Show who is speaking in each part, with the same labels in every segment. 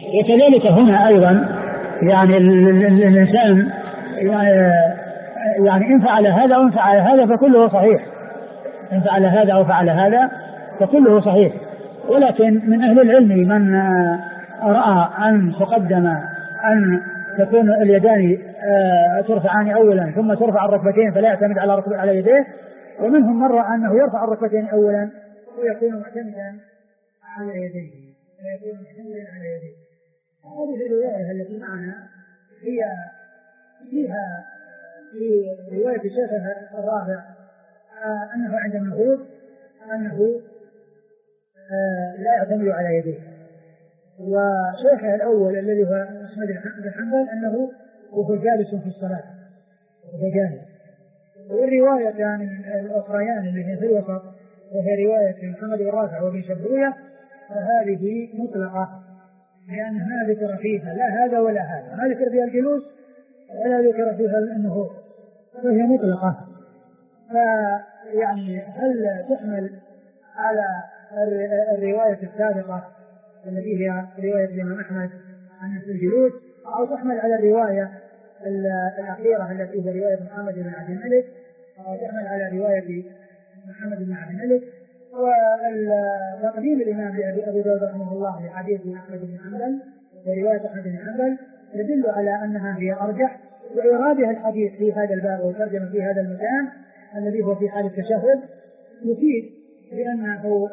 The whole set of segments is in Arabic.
Speaker 1: وكذلك هنا أيضا يعني الإنسان يعني إن فعل هذا أو إن فعل هذا فكله صحيح، إن فعل هذا أو فعل هذا فكله صحيح. ولكن من أهل العلم من رأى أن تقدم أن تكون اليدان ترفعان أولا ثم ترفع الركبتين فلا يعتمد على يديه، ومنهم من رأى أنه يرفع الركبتين أولا ويكون معتمدا على يديه. هذه الرواية التي معنا هي فيها في رواية شيخها الرابع أنه عند النهوض أنه لا يعتمد على يديه، وشيخه الأول الذي هو أحمد بن حنبل أنه هو جالس في الصلاة وهو جالس. والروايتان الأخريان اللي في الوسط وهي رواية محمد بن رافع وابن شبوية فهذه مطلقة، لأن ما ذكر فيها لا هذا ولا هذا، ما ذكر فيها الجلوس ولا ذكر فيها النهوض، فهي مطلقة. فيعني هل تحمل على الرواية السابقة التي هي رواية الإمام أحمد عن الجلوس، أو تحمل على الرواية الأخيرة التي هي رواية محمد بن عبد الملك، أو تحمل على رواية محمد بن عبد الملك. وتقديم الإمام أبي داود رحمه الله لحديث أحمد بن حنبل ورواية أحمد بن حنبل يدل على أنها هي أرجح، وإرادها الحديث في هذا الباب وترجمة في هذا المكان الذي هو في حال التشهد يفيد بأنه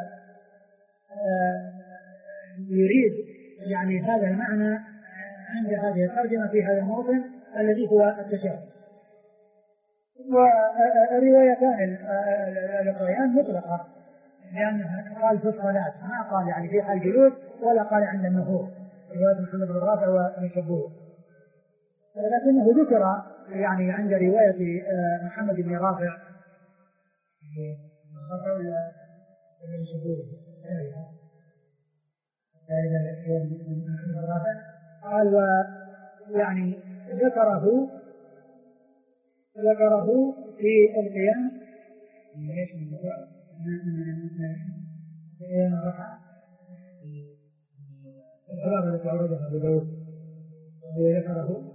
Speaker 1: يريد يعني هذا المعنى عند هذه الترجمة في هذا الموطن الذي هو التشهد. والروايتان الأخريان مطلقة، لأنها قال في الصلاة، ما قال يعني في حال الجلوس ولا قال عند النهوض، رواية محمد بن رافع وابن شبوه. لكنه ذكر يعني عند رواية محمد بن رافع قال يعني ذكره في القيام ذكره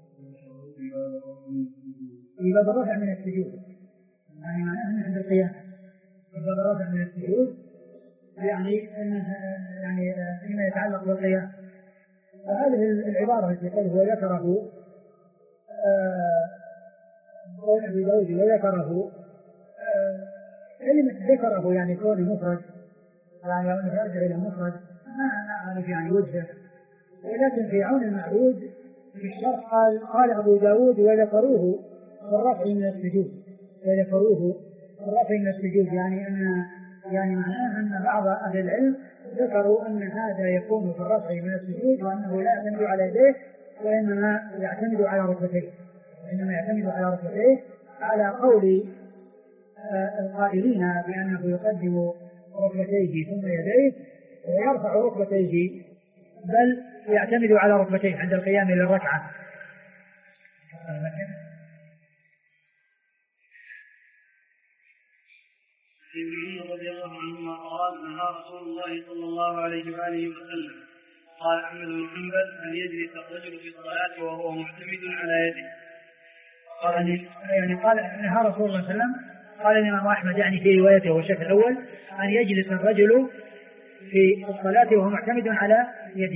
Speaker 1: إذا برفع من السجود، يعني عند القيام إذا برفع من السجود يعني أنه يعني فيما يتعلق بالقيام. فهذه العبارة التي قاله وذكره أبي داود وذكره كلمة ذكره يعني كون مفرد، يعني يرجع إلى مفرد ما أعرف يعني وجهه، ولكن في عون المعبود في الشرح قال أبو داود وذكروه الرفع من السجود، وذكروه الرفع من السجود، يعني معناه أن بعض أهل العلم ذكروا أن هذا يكون في الرفع من السجود، وأنه لا يعتمد على يديه وإنما يعتمد على ركبتيه، على قول القائلين بأنه يقدم ركبتيه ثم يديه ويرفع ركبتيه، بل يعتمد على ركبتيه عند القيام للركعة.
Speaker 2: رضي الله عنهما قال نهى رسول الله صلى الله عليه وآله وسلم قال أحمد بن حنبل أن يجلس الرجل في الصلاة وهو معتمد على يده.
Speaker 1: قال نهى رسول الله صلى الله عليه وسلم، قال الإمام أحمد يعني في روايته والشيخ الأول أن يجلس الرجل في الصلاة وهو معتمد على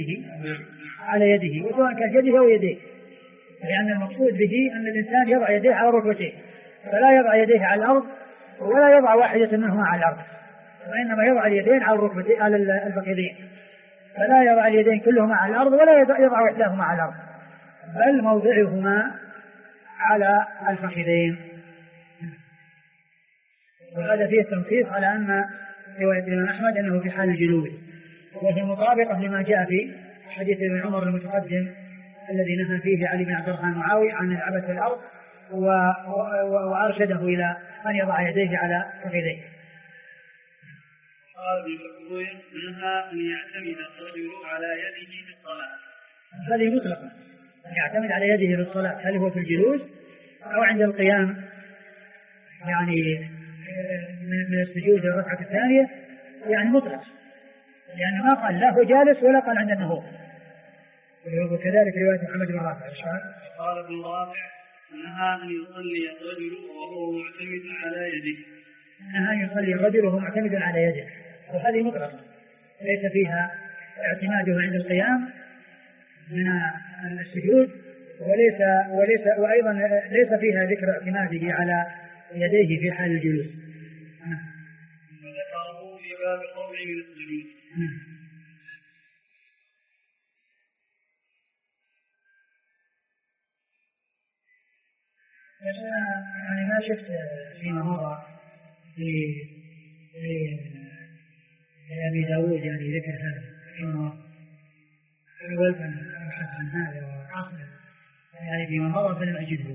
Speaker 1: يده وسواء كان يده أو يديه، لأن المقصود به أن الإنسان يضع يديه على ركبتيه، فلا يضع يديه على الأرض ولا يضع واحدة منهما على الأرض، وإنما يضع اليدين على الركبتين على الفخذين، فلا يضع اليدين كلهما على الأرض ولا يضع واحدهما على الأرض، بل موضعهما على الفخذين. وهذا فيه التنصيص على أن رواية الإمام أحمد أنه في حال الجلوس، وهي مطابقة لما جاء في حديث ابن عمر المتقدم الذي نهى فيه علي بن عبد الرحمن معاوية عن العبث في الأرض وأرشده إلى أن يضع يديه على فخذيه.
Speaker 2: قال ابن كثير نهى أن يعتمد الرجل على يده في الصلاة.
Speaker 1: هذه مطلقة، أن يعتمد على يده في الصلاة، هل هو في الجلوس أو عند القيام، يعني من السجود الركعة الثانية، يعني مطلق، لأنه ما قال لا هو جالس ولا قال عند النهوض، وكذلك رواية محمد بن رافع.
Speaker 2: قال ابن رافع نهى أن يصلي الرجل وهو معتمد على يده.
Speaker 1: نهى أن يصلي الرجل وهو معتمد على يده، وهذه مطلقة ليس فيها اعتماده عند القيام من السجود، وأيضا ليس فيها ذكر اعتماده على يديه في حال الجلوس.
Speaker 2: وذكره في باب القول من السجود.
Speaker 1: أنا ما شفت فيما مضى لأبي داود يعني ذكر هذا إنه حاولت أن أبحث عن هذا وأصله يعني فيما مضى فلم أجده.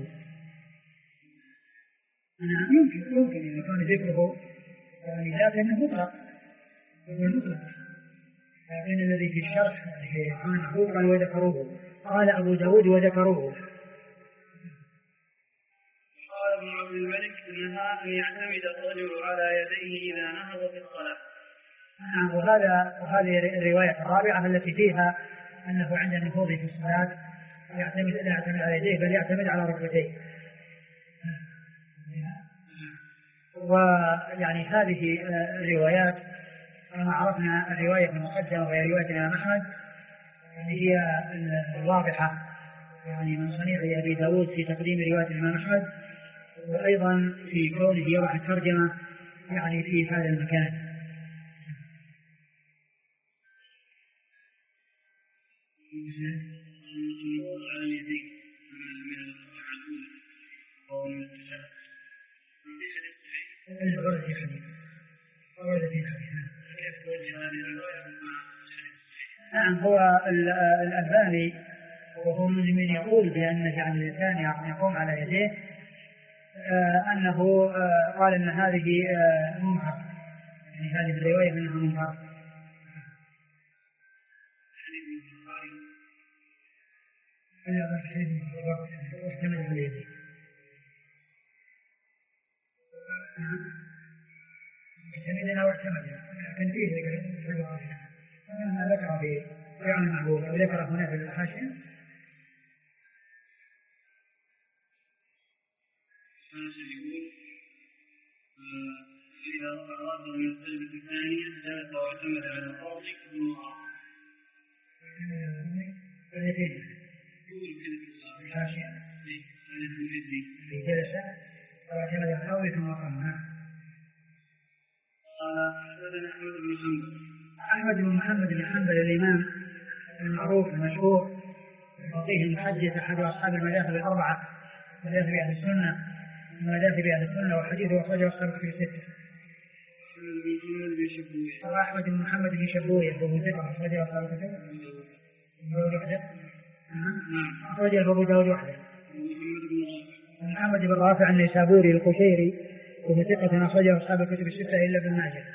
Speaker 1: أنا يمكن أن يكون ذكره يعني لكنه مطلق، لكن الذي في الشرح قال وذكروه، قال أبو داود وذكروه.
Speaker 2: قال ابن عبد الملك نهى أن يعتمد الرجل على يديه إذا نهض في الصلاة.
Speaker 1: وهذه الرواية الرابعة التي فيها أنه عند النهوض في الصلاة لا يعتمد على يديه بل يعتمد على ركبتيه. ويعني هذه الروايات كما عرفنا الرواية المقدمة وهي رواية الإمام أحمد هي الواضحة يعني من صنيع أبي داود في تقديم رواية الإمام أحمد، وأيضا في كونه يضع الترجمة يعني في هذا المكان. نعم، هو الألباني وهو من يقول بأن جعل الإنسان يقوم على يديه أنه قال أن هذه منكر، يعني هذه الرواية منها منكر. اعتمدنا واعتمدنا لكن فيه أنا ذكر في فعل المعبود وذكر هنا في الحاشية.
Speaker 2: إذا رفع رأسه من السجدة الثانية جلس واعتمد على الأرض ثم
Speaker 1: الحاشية في جلسة واعتمد على الأرض ثم قام. أحمد بن محمد بن حنبل الإمام المعروف المشهور الفقيه المحدث أحد أصحاب المذاهب الأربعة، مذاهب أهل السنة وحديثه أخرجه أصحاب الكتب الستة. أحمد بن محمد بن شبوية وهو ثقة أخرجه أصحاب الكتب أخرجه أبو داود وحده. محمد بن رافع النيسابوري القشيري وهو ثقة أخرجه أصحاب الكتب الستة إلا ابن ماجه.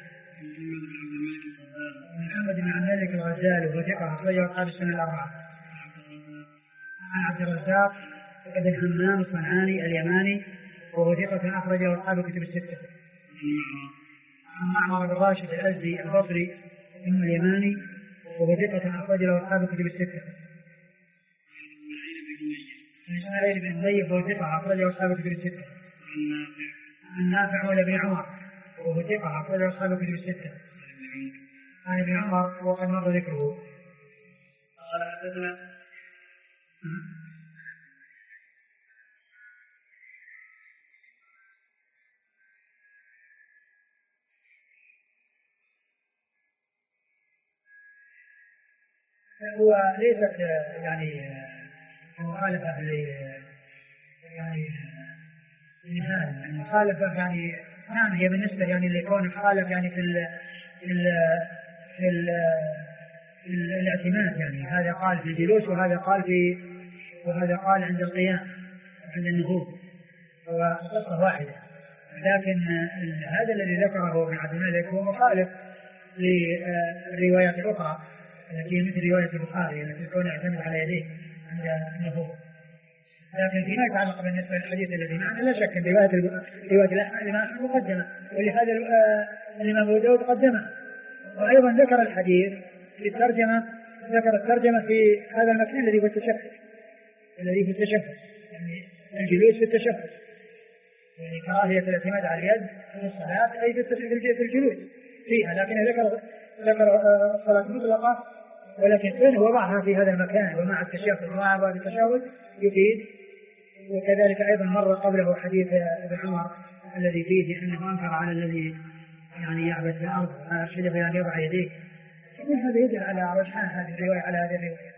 Speaker 1: محمد بن عبد الملك الغزالي وهو ثقة أخرجه أصحاب السنة الأربعة. عن عبد الرزاق بن همام الصنعاني اليماني وهو ثقة أخرجه أصحاب الكتب الستة. عن معمر بن راشد الأزدي البصري ثم اليماني وهو ثقة أخرجه أصحاب الكتب الستة. عن إسماعيل بن زيد وهو ثقة أخرجه أصحاب الكتب الستة. عن نافع مولى بن عمر وهو ثقة أخرجه أصحاب الكتب الستة. عن ابن عمر وقد مر ذكره.
Speaker 2: قال حدثنا
Speaker 1: هو ليست يعني مخالفة يعني المخالفة يعني نعم هي بالنسبة يعني اللي يكون مخالف يعني في الاعتماد، يعني هذا قال في الجلوس وهذا قال عند القيام عند النهوض، وقصة واحدة. لكن هذا الذي ذكره ابن عبد الملك هو مخالف للروايات الأخرى التي مثل رواية البخاري التي تكون يعتمد على يديه عند النهوض. لكن فيما يتعلق بالنسبة للحديث الذي معنا لا شك أن رواية الإمام مقدمة، ولهذا الإمام أبو داود قدمه، وأيضا ذكر الحديث في الترجمة ذكر الترجمة في هذا المكان الذي هو التشهد، يعني الجلوس في التشهد، يعني كراهية الاعتماد على اليد في الصلاة أي في الجلوس فيها، لكن ذكر الصلاة مطلقة، ولكن كونه وضعها في هذا المكان ومع التشهد ومع باب التشهد يفيد. وكذلك أيضا مر قبله حديث ابن عمر الذي فيه أنه أنكر على الذي يعني يعبث في الأرض وأرشده بأن يضع يديه. هذا يدل على رجحان هذه الرواية على هذه الرواية.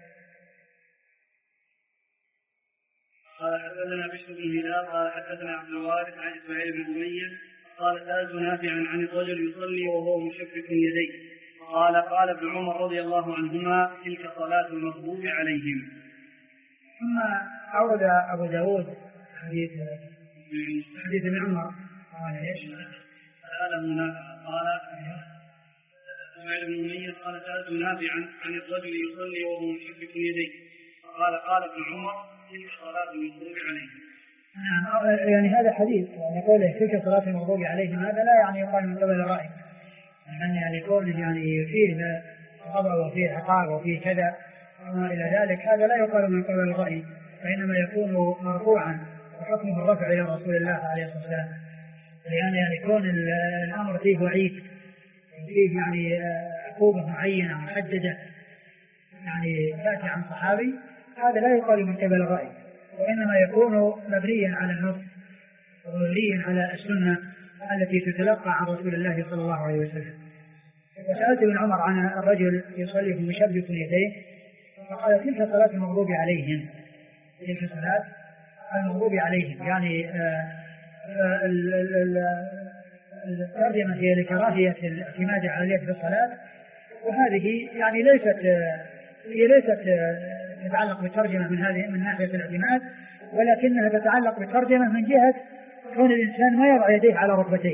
Speaker 2: قال حدثنا بشر بن هلال قال حدثنا عبد الوارث عن اسماعيل بن أمية قال سألت نافعا عن الرجل يصلي وهو مشبك يديه قال ابن عمر رضي الله عنهما تلك صلاة المغضوب عليهم.
Speaker 1: ثم أورد أبو داود حديث ابن عمر قال ايش؟
Speaker 2: سأله قال اسماعيل بن أمية قال سألت نافعا عن الرجل يصلي وهو مشبك يديه قال ابن عمر تلك صلاة المغضوب عليهم.
Speaker 1: يعني هذا حديث يعني قوله تلك صلاة المغضوب عليهم هذا لا يعني يقال من قبل الرأي، يعني قوله يعني فيه غضب وفيه عقاب وفيه كذا وما إلى ذلك، هذا لا يقال من قبل الرأي، فإنما يكون مرفوعا وحكمه الرفع إلى رسول الله عليه الصلاة والسلام، يعني يكون الأمر فيه وعيد، فيه يعني عقوبة معينة محددة يعني تأتي عن صحابي، هذا لا يقال من قبل الرأي، وإنما يكون مبنيا على النص ومبنيا على السنة التي تتلقى عن رسول الله صلى الله عليه وسلم. وسألت ابن عمر عن الرجل يصلي مشبك يديه فقال تلك صلاة المغضوب عليهم، تلك صلاة المغضوب عليهم، يعني الترجمة هي لكراهية الاعتماد على اليد في الصلاة، وهذه يعني ليست تتعلق بالترجمة من ناحية الاعتماد، ولكنها تتعلق بالترجمة من جهة كون الإنسان ما يضع يديه على ركبتيه،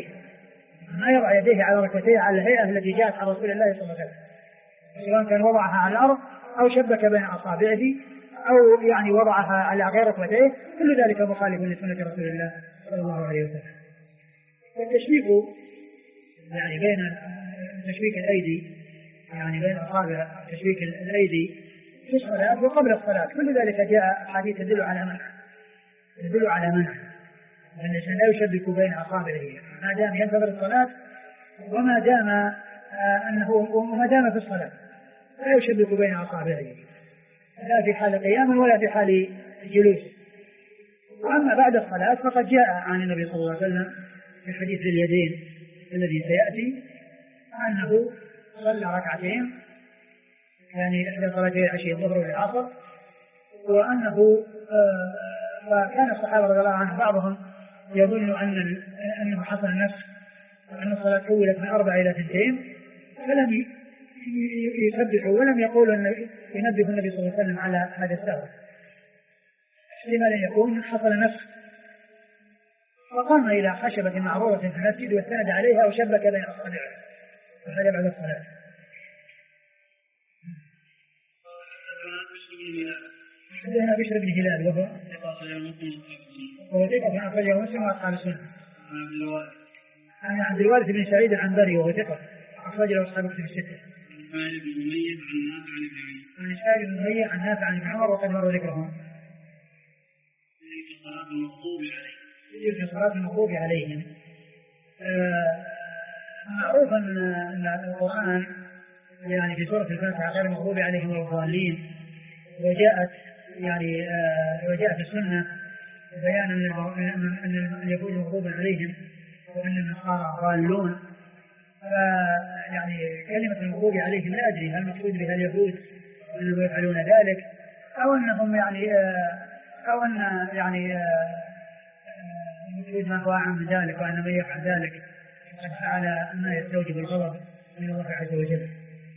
Speaker 1: على الهيئة التي جاءت عن رسول الله صلى الله عليه وسلم، سواء كان وضعها على الأرض أو شبك بين أصابعه أو يعني وضعها على غير ركبتيه، كل ذلك مخالف لسنة رسول الله صلى الله عليه وسلم. والتشبيك يعني بين تشبيك الأيدي يعني بين أصابع تشبيك الأيدي في الصلاة وقبل الصلاة، كل ذلك جاء حديث يدل على منع أن الإنسان لا يشبك بين أصابعه ما دام ينتظر الصلاة، وما دام في الصلاة لا يشبك بين أصابعه لا في حال قيام ولا في حال جلوس. وأما بعد الصلاة فقد جاء عن النبي صلى الله عليه وسلم في حديث اليدين الذي سيأتي أنه صلى ركعتين يعني إحدى صلاتي العشي الظهر والعصر، وأنه فكان الصحابة رضي الله عنهم بعضهم يظن أنه حصل النسخ وأن الصلاة حولت من 4 إلى 2، فلم يسبحوا ولم يقولوا أن ينبه النبي صلى الله عليه وسلم على هذا السهو، لما لن يكون حصل نسخ. فقام إلى خشبة معروضة في المسجد واستند عليها وشبك بين أصابعه، وهذا بعد الصلاة. حدثنا بشر بن هلال وهو ثقة أخرجه مسلم وأصحاب السنة. عن عبد الوارث بن سعيد العنبري وهو ثقة أخرجه أصحاب الكتب الستة. عن إسماعيل بن أمية عن نافع عن ابن عمر وقد مر ذكرهم. تلك صلاة المغضوب عليهم. معروف أن القرآن يعني في سورة الفاتحة غير المغضوب عليهم ولا الضالين، وجاءت السنة بيان أن اليهود مغضوب عليهم وأن النصارى ضالون. فيعني كلمة المغضوب عليهم لا أدري هل المقصود بها اليهود أنهم يفعلون ذلك أو أنهم أو أن المقصود ما هو أعم من ذلك، وأن من يفعل ذلك قد فعل ما يستوجب الغضب من الله عز وجل.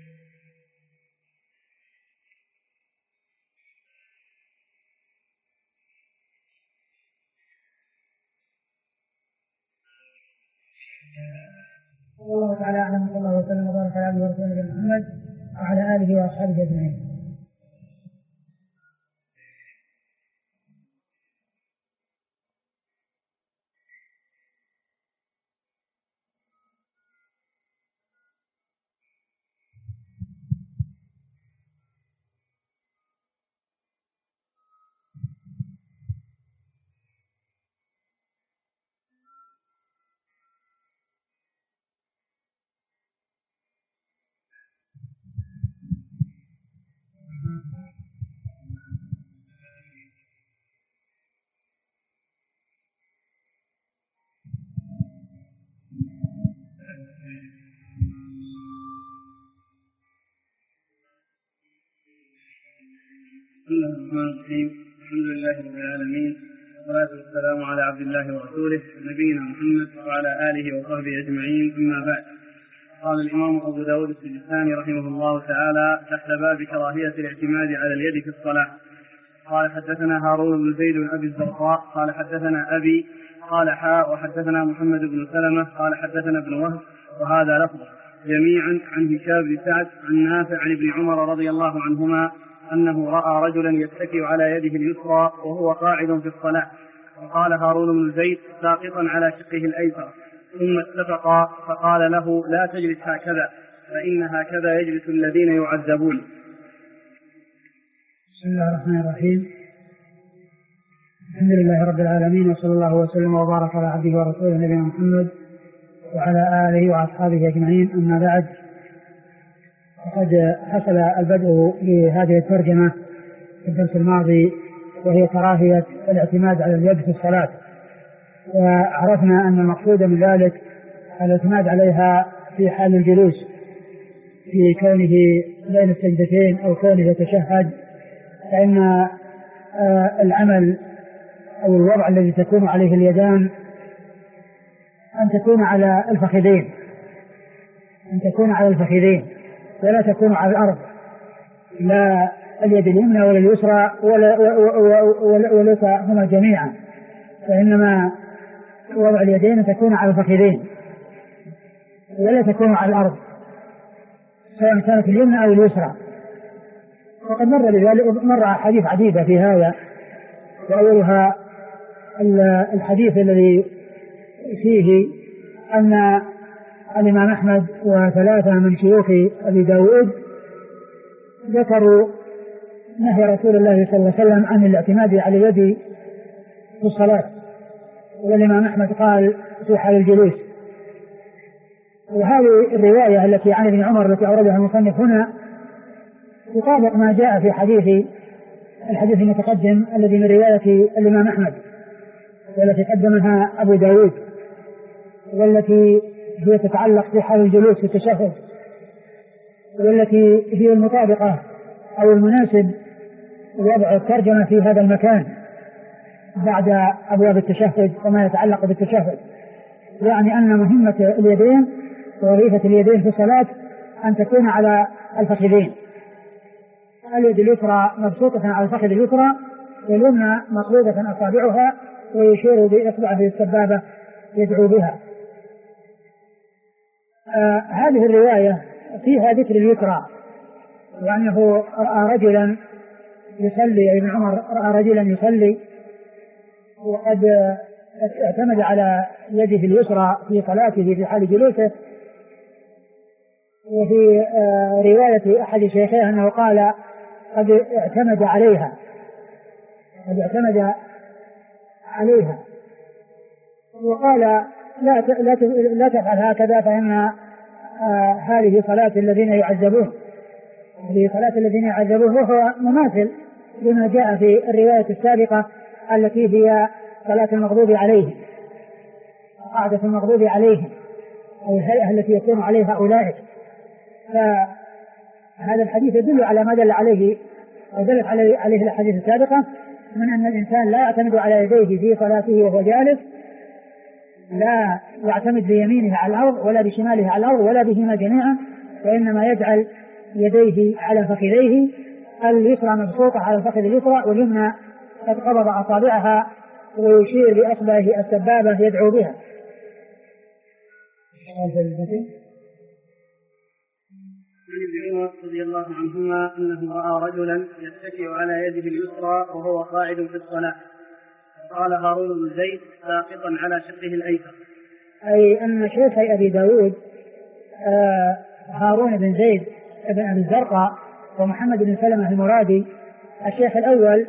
Speaker 1: الله تعالى أعلم، صلى الله وسلم وبارك على عبده ورسوله محمد وعلى آله وأصحابه أجمعين.
Speaker 2: بسم الله الرحمن الرحيم. الحمد لله رب العالمين، والصلاة والسلام على عبد الله ورسوله نبينا محمد وعلى آله وصحبه أجمعين، أما بعد. قال الإمام أبو داود السجستاني رحمه الله تعالى تحت باب كراهية الاعتماد على اليد في الصلاة. قال حدثنا هارون بن زيد بن أبي الزرقاء قال حدثنا أبي قال حاء وحدثنا محمد بن سلمة قال حدثنا ابن وهب وهذا لفظه جميعا عن هشام بن سعد عن نافع عن ابن عمر رضي الله عنهما أنه رأى رجلا يتكئ على يده اليسرى وهو قاعد في الصلاة، وقال هارون بن زيد ساقطا على شقه الأيسر، ثم اتفقا فقال له لا تجلس هكذا فإن هكذا يجلس الذين يعذبون.
Speaker 1: بسم الله الرحمن الرحيم. الحمد لله رب العالمين، وصلى الله وسلم وبارك على عبده ورسوله نبينا محمد وعلى آله وأصحابه أجمعين، أما بعد. فقد حصل البدء بهذه الترجمة في الدرس الماضي، وهي كراهية الاعتماد على اليد في الصلاة، وعرفنا أن المقصود من ذلك الاعتماد عليها في حال الجلوس، في كونه بين السجدتين أو كونه يتشهد، فإن العمل أو الوضع الذي تكون عليه اليدان أن تكون على الفخذين، ولا تكون على الأرض، لا اليد اليمنى ولا اليسرى وليس هما جميعا، فإنما وضع اليدين تكون على الفخذين ولا تكون على الأرض، سواء كانت اليمنى أو اليسرى. وقد مر حديث عديدة في هذا، وأولها الحديث الذي فيه أن الإمام أحمد وثلاثة من شيوخ أبي داود ذكروا نهي رسول الله صلى الله عليه وسلم عن الاعتماد على اليد في الصلاة، والإمام أحمد قال في حال الجلوس. وهذه الرواية التي عن ابن عمر التي أوردها المصنف هنا تطابق ما جاء في الحديث المتقدم الذي من رواية الإمام أحمد، والتي قدمها أبو داود، والتي هي تتعلق في حال الجلوس في التشهد، والتي هي المطابقة أو المناسب وضع الترجمة في هذا المكان بعد أبواب التشهد وما يتعلق بالتشهد، يعني أن مهمة اليدين ووظيفة اليدين في الصلاة أن تكون على الفخذين، اليد اليسرى مبسوطة على الفخذ اليسرى، واليمنى مقبوضة أصابعها، ويشير بإصبعه السبابة يدعو بها. هذه الرواية فيها ذكر اليسرى، وأنه رأى رجلا يصلي، ابن عمر رأى رجلا يصلي وقد اعتمد على يده اليسرى في صلاته في حال جلوسه. وفي رواية أحد شيخيه أنه قال قد اعتمد عليها، وقال لا تفعل هكذا فإن هذه صلاة الذين يعذبون، وهو مماثل لما جاء في الرواية السابقة التي هي صلاة المغضوب عليهم، قاعدة المغضوب عليهم، أو الهيئة التي يكون عليها أولئك. فهذا الحديث يدل على ما دل عليه ودلت عليه الحديث السابقة من أن الإنسان لا يعتمد على يديه في صلاته وهو جالس، لا يعتمد بيمينه على الأرض ولا بشماله على الأرض ولا بهما جميعا، وإنما يجعل يديه على فخذيه، اليسرى مبسوطة على الفخذ اليسرى، واليمنى قد قبض أصابعها ويشير بأصبعه السبابة يدعو بها.
Speaker 2: عن ابن عمر رضي الله عنهما أنه رأى رجلا يتكئ على يده اليسرى وهو قاعد في الصلاة، قال هارون بن زيد ساقطا على شقه الأيسر،
Speaker 1: أي أن شيخ أبي داود هارون بن زيد بن أبي الزرقاء ومحمد بن سلمة المرادي، الشيخ الأول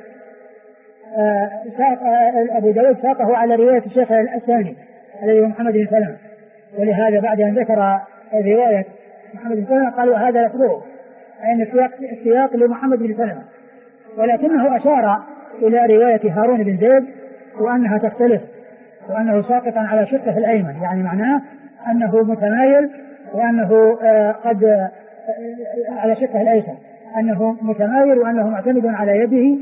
Speaker 1: أبو داود ساقه على رواية الشيخ الثاني الذي هو محمد بن سلمة، ولهذا بعد أن ذكر رواية محمد بن سلمة قالوا هذا لفظه، أي السياق لمحمد بن سلمة، ولكنه أشار إلى رواية هارون بن زيد وأنها تختلف، وأنه ساقطا على شقه الأيمن، يعني معناه أنه متمايل، وأنه قد على شقه الأيسر، أنه متمايل وأنه معتمد على يده،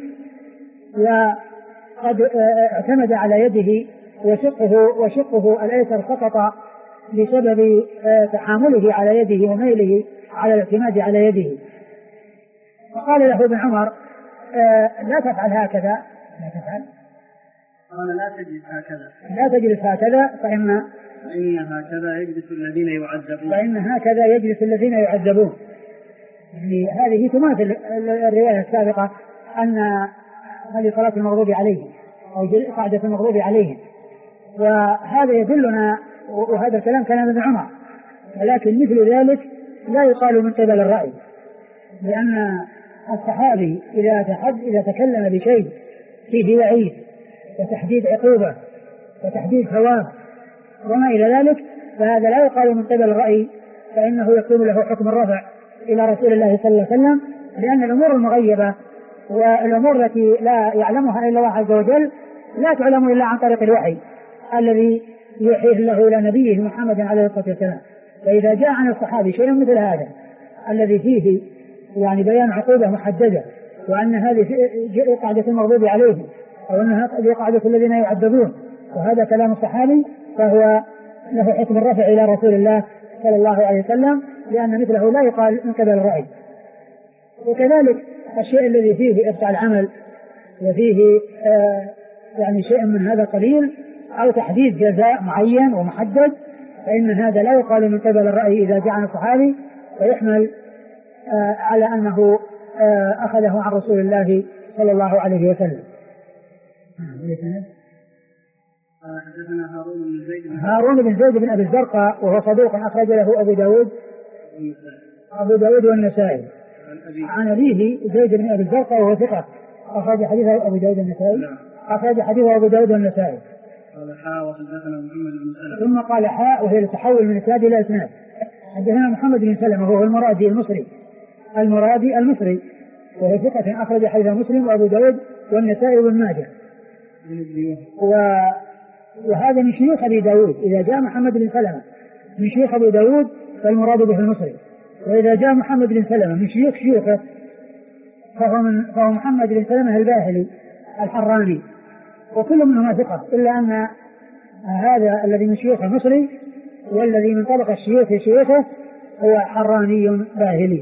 Speaker 1: وقد اعتمد على يده وشقه الأيسر سقط بسبب تحامله على يده وميله على الاعتماد على يده. فقال له ابن عمر لا تفعل هكذا، لا تفعل،
Speaker 2: قال لا تجلس هكذا،
Speaker 1: لا تجلس هكذا فإن
Speaker 2: هكذا يجلس الذين يعذبون،
Speaker 1: فإن هكذا يجلس الذين يعذبون. يعني هذه تماثل الرواية السابقة أن هذه صلاة المغضوب عليهم أو قاعدة المغضوب عليهم، وهذا يدلنا، وهذا الكلام كلام ابن عمر، ولكن مثل ذلك لا يقال من قبل الرأي، لأن الصحابي إذا تكلم بشيء فيه وعيد وتحديد عقوبة وتحديد ثواب وما إلى ذلك فهذا لا يقال من قبل الرأي، فإنه يكون له حكم الرفع إلى رسول الله صلى الله عليه وسلم، لأن الأمور المغيبة والأمور التي لا يعلمها إلا الله عز وجل لا تعلم إلا عن طريق الوحي الذي يوحيه الله إلى نبيه محمد عليه الصلاة والسلام. فإذا جاء عن الصحابي شيء مثل هذا الذي فيه يعني بيان عقوبة محددة، وأن هذه قاعدة المغضوب عليهم أو أنها قاعدة الذين يعذبون، وهذا كلام الصحابي، فهو له حكم الرفع إلى رسول الله صلى الله عليه وسلم، لأن مثله لا يقال من قبل الرأي. وكذلك الشيء الذي فيه إبطاء العمل وفيه يعني شيء من هذا قليل أو تحديد جزاء معين ومحدد، فإن هذا لا يقال من قبل الرأي إذا جاء عن الصحابي، ويحمل على أنه أخذه عن رسول الله صلى الله عليه وسلم. هارون بن زيد بن أبي الزرقاء وهو صدوق أخرج له أبو داود والنسائي. عن أبيه زيد بن أبي الزرقاء وهو ثقة أخرج حديثه أبو داود والنسائي. أخرج حديثه أبو داود والنسائي.
Speaker 2: قال حاء وحدثنا محمد بن سلمة.
Speaker 1: ثم قال حاء وهي التحول من إسناد إلى إسناد. حدثنا محمد بن سلمة وهو المرادي المصري وهو ثقة أخرج حديث مسلم وأبو داود والنسائي وابن ماجه. وهذا من شيوخ أبي داود. إذا جاء محمد بن سلمة من شيوخ أبي داود فالمراد به المصري، وإذا جاء محمد بن سلمة من شيوخه فهو محمد بن سلمة الباهلي الحراني، وكل منهما ثقة، إلا أن هذا الذي من شيوخه مصري والذي من طبق الشيوخ شيوخه هو حراني باهلي.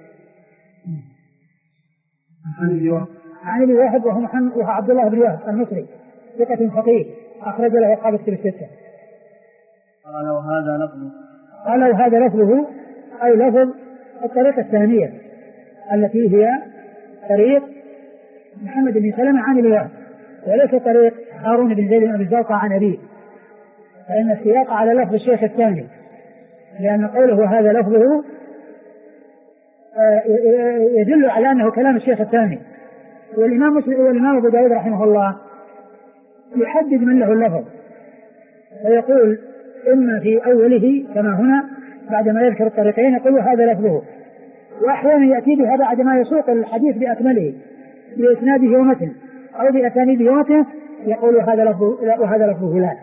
Speaker 1: عن ابي واحد وهو عبد الله بن وهب المصري ثقة فقيه أخرج له أصحاب الكتب الستة. قال وهذا لفظه أي لفظ الطريقة الثانية التي هي طريق محمد بن سلمة عن ابي واحد، وليس طريق هارون بن زيد بن أبي الزرقاء عن أبيه، فإن السياق على لفظ الشيخ الثاني، لأن قوله هذا لفظه يدل على أنه كلام الشيخ الثاني. والإمام مسلم والإمام أبو داود رحمه الله يحدد من له اللفظ، فيقول إما في أوله كما هنا بعدما يذكر الطريقين يقول هذا لفظه، وأحيانا يأتي بها بعدما يسوق الحديث بأكمله بإسناده ومتن أو بأسانيده ومتن يقول هذا لفظه وهذا لفظه لا.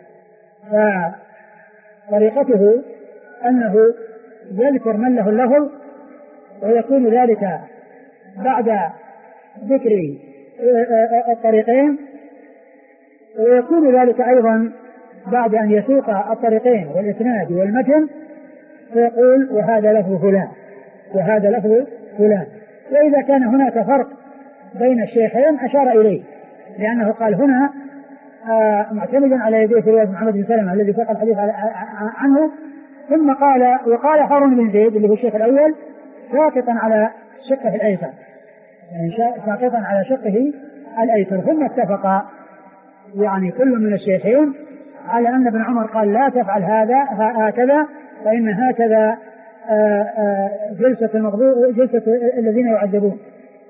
Speaker 1: فطريقته أنه يذكر من له اللفظ، ويكون ذلك بعد ذكر الطريقين، ويكون ذلك أيضا بعد أن يسوق الطريقين والإسناد والمتن فيقول وهذا لفظ فلان وهذا لفظ فلان. وإذا كان هناك فرق بين الشيخين أشار إليه، لأنه قال هنا معتمدا على يديه في رواية محمد بن سلمة الذي ساق الحديث عنه، ثم وقال هارون بن زيد اللي هو الشيخ الأول ساقطا على شقه الأيسر، يعني ساقطا على شقه الأيسر. ثم اتفق يعني كل من الشيخين على أن ابن عمر قال لا تفعل هكذا، فإن هكذا جلسة المغضوب جلسة الذين يعذبون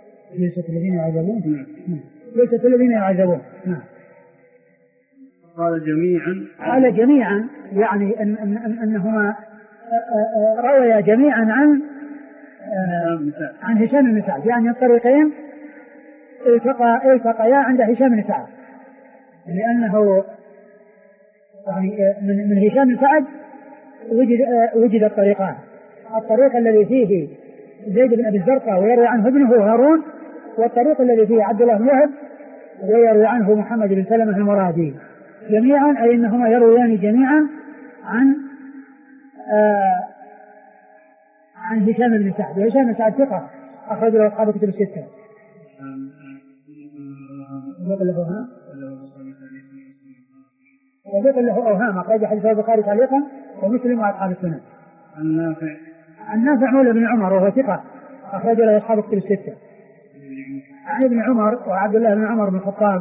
Speaker 1: قال جميعا يعني أنهما رويا جميعا عن هشام بن سعد، يعني الطريقين التقيا عند هشام بن سعد، لأنه يعني من هشام بن سعد وجد الطريقان، الطريق الذي فيه زيد بن أبي الزرقاء ويروي عنه ابنه هارون، والطريق الذي فيه عبد الله بن وهب ويروي عنه محمد بن سلمة المرادي جميعا، أي أنهما يرويان جميعا عن هشام بن سعد. وهشام بن سعد ثقة أخرج له أصحاب كتب الستة. وذكر له أوهام أخرج حديث البخاري تعليقا ومسلم وأصحاب السنن. عن نافع مولى بن عمر وهو ثقة أخرج له أصحاب كتب الستة. عن ابن عمر وعبد الله بن عمر بن الخطاب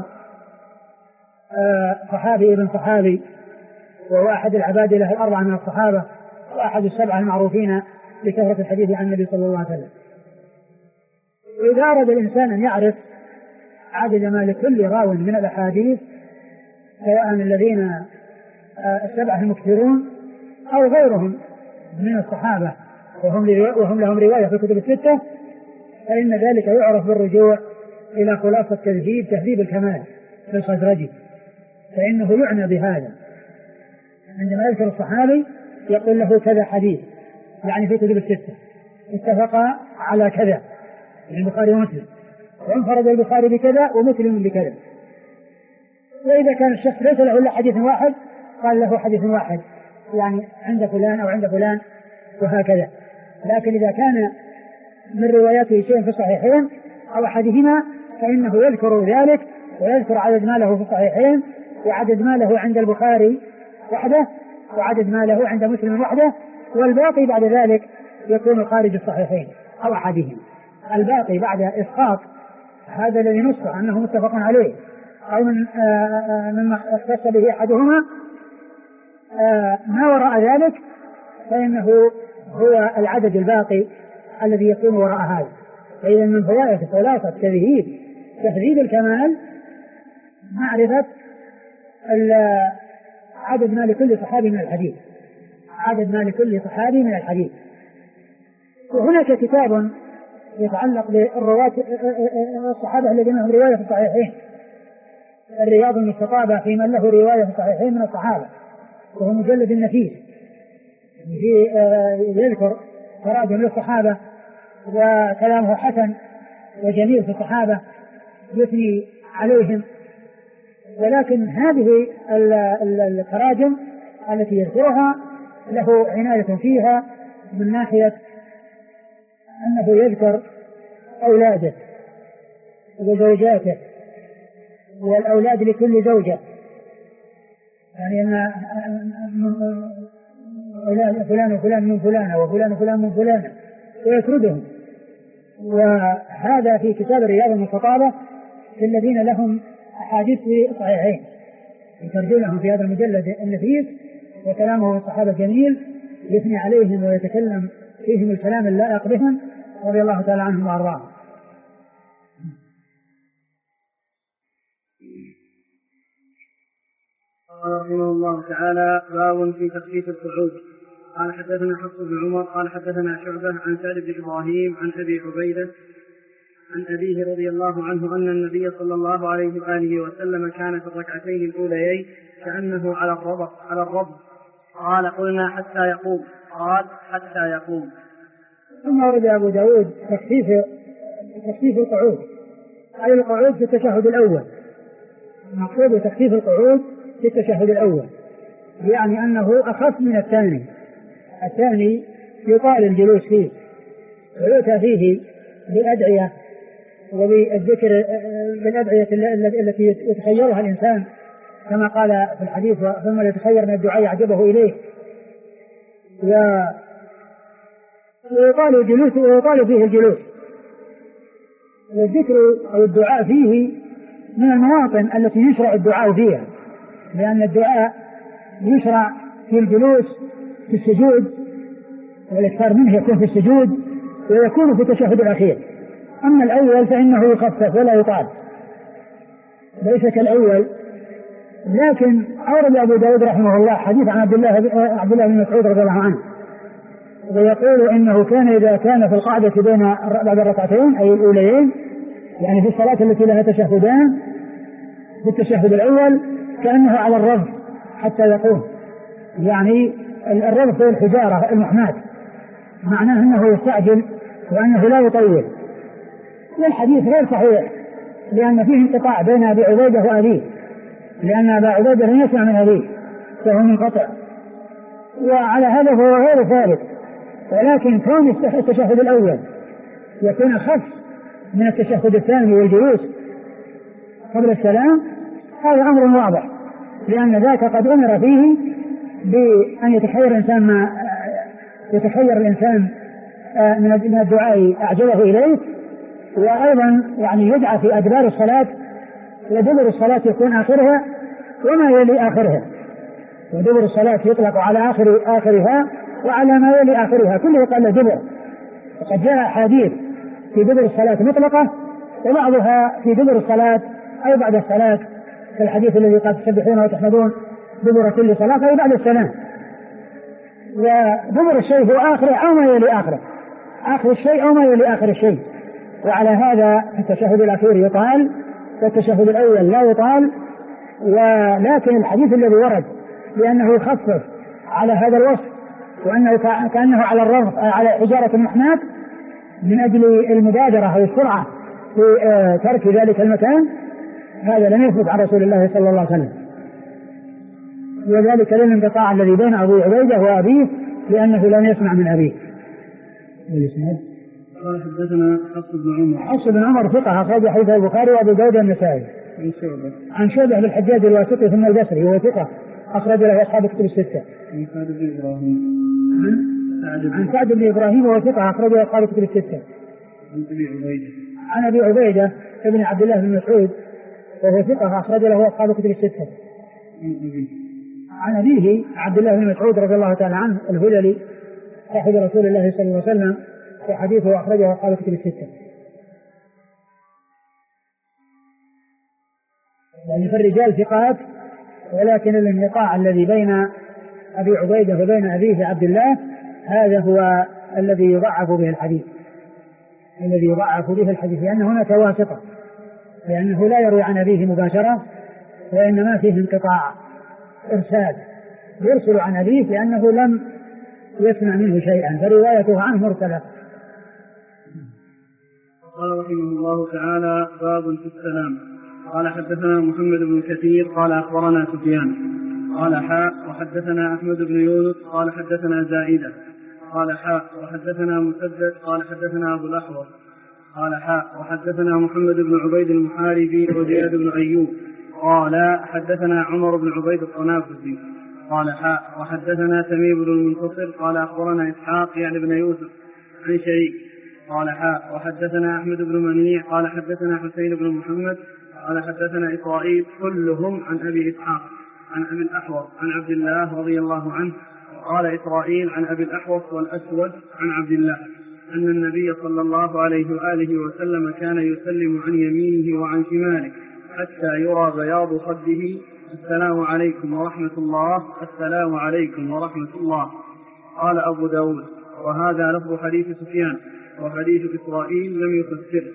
Speaker 1: صحابي ابن صحابي، وهو أحد العبادلة الأربعة من الصحابة وأحد السبعة المعروفين بكثرة الحديث عن النبي صلى الله عليه وسلم. إذا أراد الإنسان أن يعرف عدد ما لكل راو من الأحاديث سواء الذين السبعة المكثرون أو غيرهم من الصحابة وهم لهم رواية في الكتب الستة، فإن ذلك يعرف بالرجوع إلى خلاصة تهذيب الكمال في الخزرجي، فإنه يعنى بهذا عندما يذكر الصحابي يقول له كذا حديث، يعني في كتب الستة اتفقا على كذا، يعني البخاري ومسلم، وانفرد البخاري بكذا ومسلم بكذا. وإذا كان الشخص ليس له إلا حديث واحد قال له حديث واحد، يعني عند فلان أو عند فلان وهكذا. لكن إذا كان من رواياته شيء في الصحيحين أو أحدهما فإنه يذكر ذلك ويذكر عدد ما له في الصحيحين وعدد ما له عند البخاري وحده وعدد ما له عند مسلم وحده، والباقي بعد ذلك يكون خارج الصحيحين أو أحدهما. الباقي بعد إسقاط هذا الذي نص أنه متفق عليه أو مما اختص به أحدهما ما وراء ذلك فإنه هو العدد الباقي الذي يكون وراء هذا. فإذا من فوائد خلاصة تهذيب الكمال معرفة عدد ما لكل صحابي من الحديث، عدد ما لكل صحابي من الحديث. وهناك كتاب يتعلق بالرواة الصحابة الذين لهم رواية في الصحيحين، الرياض المستطابة في من له رواية في الصحيحين من الصحابة، وهو مجلد نفيس يذكر تراجم للصحابة وكلامه حسن وجميل في الصحابة يثني عليهم. ولكن هذه التراجم التي يذكرها له عناية فيها من ناحية أنه يذكر أولاده وزوجاته والأولاد لكل زوجة، يعني أن فلان وفلان من فلانة وفلان وفلان من فلانة ويسردهم. وهذا في كتاب الرياض المستطابة في الذين لهم أحاديث في صحيحين يترجمهم في هذا المجلد النفيس، وكلامه الصحابة جميل يثني عليهم ويتكلم فيهم الكلام اللائق بهم رضي الله تعالى عنهم وأرضاهم.
Speaker 2: قال رحمه الله تعالى: باب في تخفيف القعود. قال حدثنا حفص بن عمر قال حدثنا شعبة عن سعد بن إبراهيم عن أبي عبيدة عن أبيه رضي الله عنه أن النبي صلى الله عليه وآله وسلم كان في الركعتين الأوليين كأنه على الرب. قال: قلنا حتى يقوم. قال: حتى يقوم.
Speaker 1: ثم ورد أبو داود تخفيف القعود، أي القعود في التشهد الأول. مقصود تخفيف القعود في التشهد الأول يعني أنه أخف من الثاني. الثاني يطال الجلوس فيه ويؤتى فيه بأدعية وبالذكر بالأدعية التي يتخيرها الإنسان كما قال في الحديث: ثم يتخير من الدعاء يعجبه إليه. ويطال الجلوس ويطال فيه الجلوس. والذكر أو الدعاء فيه من المواطن التي يشرع الدعاء فيها، لأن الدعاء يشرع في الجلوس في السجود، والإكثار منه يكون في السجود ويكون في التشهد الأخير. أما الأول فإنه يخفف ولا يطال ليس كالأول. لكن أورد أبو داود رحمه الله حديث عن عبد الله بن مسعود رضي الله عنه، ويقول إنه كان إذا كان في القعدة بعد الركعتين أي الأوليين، يعني في الصلاة التي لها تشهدان، في التشهد الأول كأنه على الرب حتى يقوم، يعني الرب هو الحجارة المحماة، معناه أنه يستعجل وأنه لا يطول. والحديث غير صحيح لأن فيه انقطاع بين أبي عبيدة وأبيه، لأن أبا عبيدة لم يسمع من أبيه فهو منقطع، وعلى هذا هو غير ثابت. ولكن كون التشهد الأول يكون أخف من التشهد الثاني والجلوس قبل السلام هذا أمر واضح، لأن ذاك قد أمر فيه بأن يتخير الإنسان ما يتخير الإنسان من الدعاء أعجبه إليه، وأيضا يعني يدعى في أدبار الصلاة، ودبر الصلاة يكون آخرها وما يلي آخرها، ودبر الصلاة يطلق على آخرها وعلى ما يلي آخرها كله قال له دبر. وقد جاء حديث في دبر الصلاة مطلقة وبعضها في دبر الصلاة أي بعد الصلاة، كالحديث الذي قد تسبحون وتحمدون دبر كل صلاة أي بعد السلام. ودبر الشيء هو آخره أو ما يلي آخره، آخر الشيء أو ما يلي آخر الشيء. وعلى هذا التشهد الأخير يطال والتشهد الأول لا يطال. ولكن الحديث الذي ورد لأنه يخفف على هذا الوصف وأنه كأنه على الرغم على حجارة المحنات من أجل المبادرة أو السرعة في ترك ذلك المكان، هذا لم يثبت عن رسول الله صلى الله عليه وسلم، وذلك للانقطاع الذي بين أبي عبيدة وأبيه لأنه لم يسمع من أبيه.
Speaker 2: قال حدثنا
Speaker 1: حفص بن عمر ثقة أخرج حديث البخاري وأبو داود النسائي. عن شعبة بن الحجاج الواسطي ثم البصري وهو ثقة أخرج له أصحاب الكتب الستة. عن سعد بن إبراهيم وهو ثقة أخرج له أصحاب الكتب الستة. عن أبي عبيدة ابن عبد الله بن مسعود وهو ثقة أخرج له أصحاب الكتب الستة. عن أبيه عبد الله بن مسعود رضي الله تعالى عنه الهذلي صاحب رسول الله صلى الله عليه وسلم في حديثه أخرجه أصحاب الكتب الستة. يعني في الرجال ثقات، ولكن الانقطاع الذي بين أبي عبيدة وبين أبيه عبد الله هذا هو الذي يضعف به الحديث، لأن هناك واسطة، لأنه لا يروي عن أبيه مباشرة وإنما فيه انقطاع إرسال، يرسل عن أبيه لأنه لم يسمع منه شيئا فروايته عنه مرسلة.
Speaker 2: قال رحمه الله تعالى: باب في السلام. قال حدثنا محمد بن كثير قال أخبرنا سفيان قال حاء وحدثنا أحمد بن يونس قال حدثنا زائدة قال حاء وحدثنا مسدد قال حدثنا أبو الأحوص قال حاء وحدثنا محمد بن عبيد المحاربي وزياد بن أيوب قال حدثنا عمر بن عبيد الطنافسي قال حاء وحدثنا تميم بن المنتصر قال أخبرنا إسحاق يعني بن يوسف عن شريك قال حاء وحدثنا أحمد بن منيع قال حدثنا حسين بن محمد قال حدثنا إسرائيل كلهم عن أبي إسحاق عن أبي الأحوص عن عبد الله رضي الله عنه. قال إسرائيل عن أبي الأحوص والأسود عن عبد الله أن النبي صلى الله عليه وآله وسلم كان يسلم عن يمينه وعن شماله حتى يرى بياض خده: السلام عليكم ورحمة الله، السلام عليكم ورحمة الله. قال أبو داود: وهذا لفظ حديث سفيان، وحديث إسرائيل لم يفسره.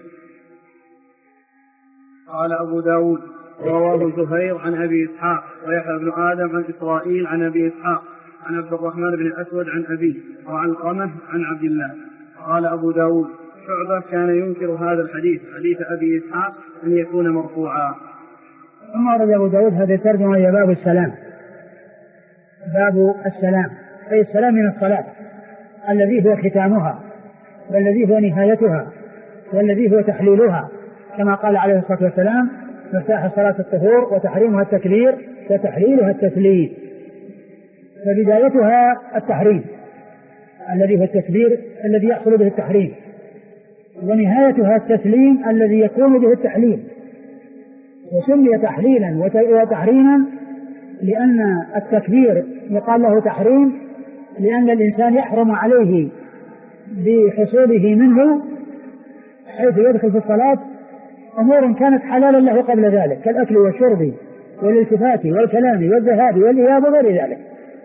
Speaker 2: قال أبو داود: رواه زهير عن أبي إسحاق ويحيى بن آدم عن إسرائيل عن أبي إسحاق عن عبد الرحمن بن الأسود عن أبيه وعن قمة عن عبد الله. قال أبو داود: شعبة كان ينكر هذا الحديث، حديث أبي إسحاق، أن يكون مرفوعا.
Speaker 1: ثم ورد أبو داود هذا الترجمة هي باب السلام. باب السلام أي السلام من الصلاة الذي هو ختامها والذي هو نهايتها والذي هو تحليلها، كما قال عليه الصلاة والسلام: مفتاح الصلاة الطهور وتحريمها التكبير وتحليلها التسليم. فبدايتها التحريم الذي هو التكبير الذي يحصل به التحريم، ونهايتها التسليم الذي يكون به التحليل. وسمي تحليلا وتحريما لأن التكبير يقال له تحريم لأن الإنسان يحرم عليه بحصوله منه حيث يدخل في الصلاة أمور كانت حلالا له قبل ذلك كالأكل والشرب والالتفات والكلام والذهاب والإياب وغير ذلك،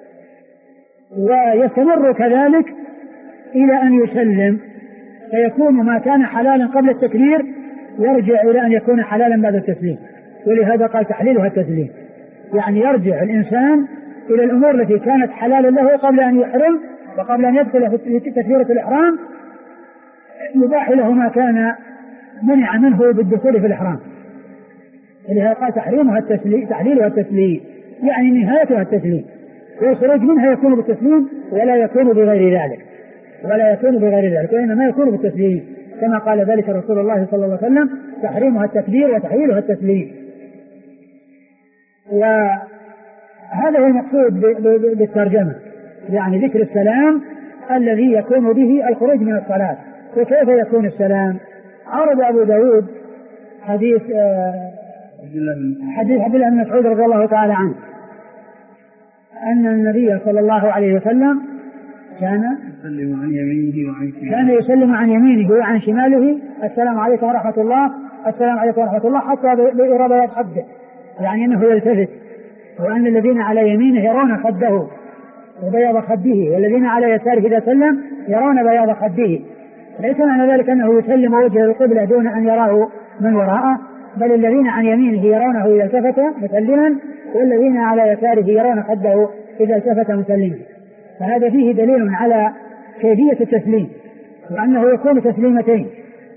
Speaker 1: ويستمر كذلك إلى أن يسلم، فيكون ما كان حلالا قبل التكبير يرجع إلى أن يكون حلالا بعد التسليم. ولهذا قال تحليلها التسليم، يعني يرجع الإنسان إلى الأمور التي كانت حلالا له قبل أن يحرم وقبل أن يدخل في تكبيرة الإحرام يباح له ما كان منع منه بالدخول في الإحرام، اللي قال تحريمها التسليم، تحليلها التسليم، يعني نهايتها التسليم، والخروج منها يكون بالتسليم ولا يكون بغير ذلك، ولا يكون بغير ذلك، وإنما يكون بالتسليم كما قال ذلك رسول الله صلى الله عليه وسلم: تحريمها التكبير وتحليلها التسليم. وهذا هو المقصود بالترجمة، يعني ذكر السلام الذي يكون به الخروج من الصلاة. وكيف يكون السلام؟ عرض أبو داود حديث عبد الله بن مسعود رضي الله تعالى عنه أن النبي صلى الله عليه وسلم كان يسلم عن يمينه وعن شماله: السلام عليكم ورحمة الله، السلام عليكم ورحمة الله، حتى بإرادة حده، يعني أنه يلتفت، وأن الذين على يمينه يرون خده وبياض خده، والذين على يساره إذا سلم يرون بياض خده. ليس معنى ذلك أنه يسلم وجه القبلة دون أن يراه من وراءه، بل الذين عن يمينه يرونه إذا التفت مسلما، والذين على يساره يرون خده إذا التفت مسلما. فهذا فيه دليل على كيفية التسليم، وأنه يكون تسليمتين،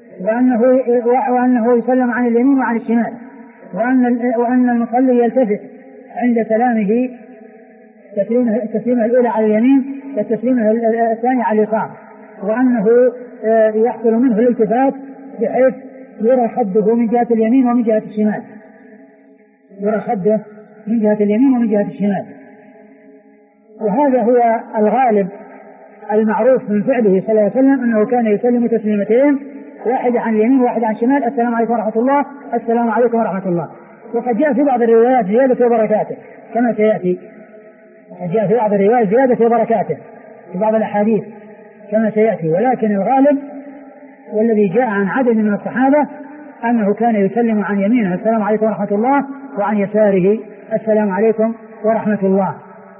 Speaker 1: وأنه يسلم عن اليمين وعن الشمال، وأن المصلي يلتفت عند سلامه التسليمة الأولى على اليمين والتسليمة الثانية على اليسار، وأنه يحصل منه الالتفات بحيث يرى خده من جهة اليمين ومن جهة الشمال، يرى خده من جهة اليمين ومن جهة الشمال. وهذا هو الغالب المعروف من فعله صلى الله عليه وسلم، أنه كان يسلم تسليمتين، واحدة عن اليمين وواحدة عن الشمال: السلام عليكم ورحمة الله، السلام عليكم ورحمة الله. وقد جاء في بعض الروايات زيادة وبركاته كما سيأتي، جاء في بعض الروايات زيادة وبركاته في بعض الأحاديث كما سيأتي، ولكن الغالب والذي جاء عن عدد من الصحابة أنه كان يسلم عن يمينه: السلام عليكم ورحمة الله، وعن يساره: السلام عليكم ورحمة الله.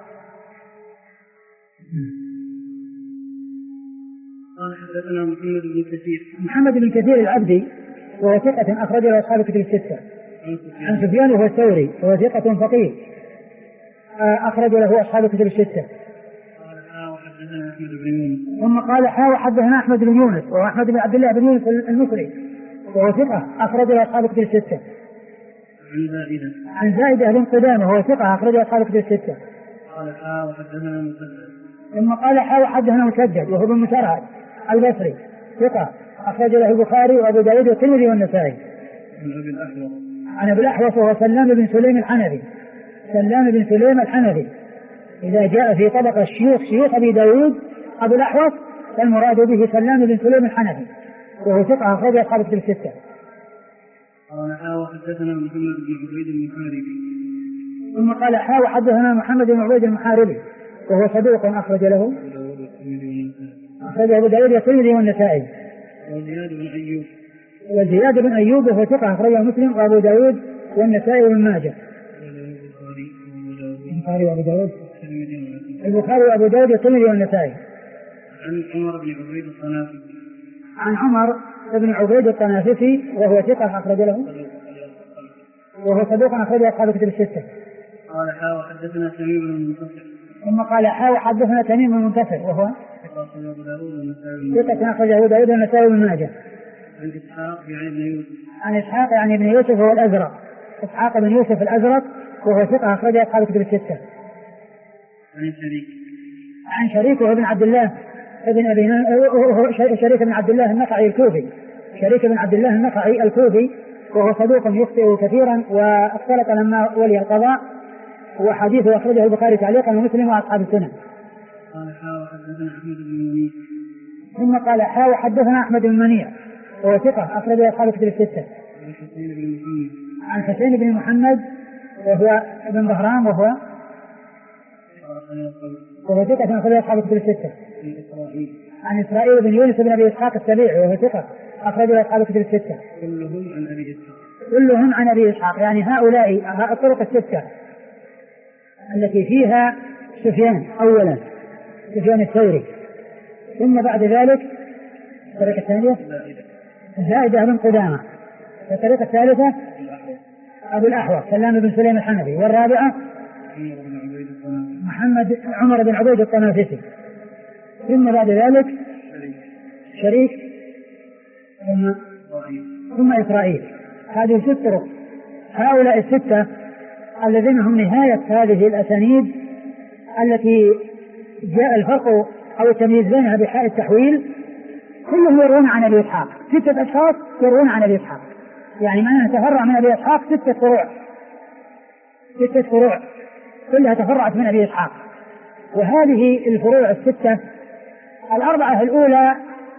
Speaker 2: قال حدثنا
Speaker 1: محمد بن كثير العبدي وهو ثقة أخرج له أصحاب الكتب الستة. عن سفيان وهو الثوري وهو ثقة فقيه أخرج له أصحاب الكتب الستة. ثم قال وحدثنا أحمد بن يونس وهو أحمد بن عبد الله بن يونس المصري وهو ثقة أخرج له أصحاب الكتب الستة. عن زائدة بن قدامة وهو ثقة أخرج له أصحاب الكتب الستة. ثم قال وحدثنا مسدد وهو بن مسرهد البصري ثقة أخرج له البخاري وأبو داود والترمذي والنسائي. عن أبي الأحوص وهو سلام بن سليم الحنفي. سلام بن سليم الحنفي إذا جاء في طبقة شيوخ أبي داود أبو الأحوص فالمراد به سلام بن سليم الحنفي وهو ثقة أخرج أصحاب الكتب الستة.
Speaker 2: وحدثنا محمد بن عبيد المحاربي.
Speaker 1: ثم قال وحدثنا محمد بن عبيد المحاربي وهو صدوق أخرج له أبو داود والترمذي والنسائي. وزياد بن أيوب وهو ثقة أخرجه مسلم وأبو داود والنسائي وابن ماجه. البخاري وأبو داود والترمذي والنسائي. عن عمر بن عبيد الطنافسي وهو ثقة أخرج له وهو صدوق أخرجه أصحاب الكتب الستة.
Speaker 2: قال وحدثنا تميم بن منتصر.
Speaker 1: ثم قال وحدثنا تميم بن منتصر وهو ثقة أخرجه أبو داود والنسائي وابن ماجه. عن إسحاق يعني ابن يوسف وهو الأزرق. إسحاق بن يوسف الأزرق وهو ثقة أخرجه أصحاب الكتب الستة. عن شريك وهو ابن عبد الله شريك بن عبد الله النخعي الكوفي. شريك بن عبد الله النخعي الكوفي وهو صدوق يخطئ كثيرا واختلط لما ولي القضاء، وحديثه أخرجه البخاري تعليقا ومسلم وأصحاب السنن. ثم قال وحدثنا أحمد بن منيع وهو ثقة أخرجه أصحاب الكتب الستة. عن حسين بن محمد وهو ابن بهرام وهو ثقة أخرجه أصحاب الكتب الستة. عن إسرائيل بن يونس بن أبي إسحاق السبيعي وهو ثقة أخرجه أصحاب الكتب الستة. كلهم عن أبي إسحاق، يعني هؤلاء الطرق الستة التي فيها سفيان أولا سفيان الثوري، ثم بعد ذلك الطريقة الثانية زائدة بن قدامة، الطريقة الثالثة أبو الأحوص سلام بن سليم الحنفي، والرابعة عمر بن عبيد الطنافسي، ثم بعد ذلك شريك ثم إسرائيل. هذه 6 طرق. هؤلاء 6 الذين هم نهاية هذه الأسانيد التي جاء الفرق أو التمييز بينها بحال التحويل، كلهم يروون عن أبي إسحاق. 6 أشخاص يروون عن أبي إسحاق، يعني من تفرع من أبي إسحاق 6 فروع، 6 فروع كلها تفرعت من أبي إسحاق. وهذه الفروع 6 4 الأولى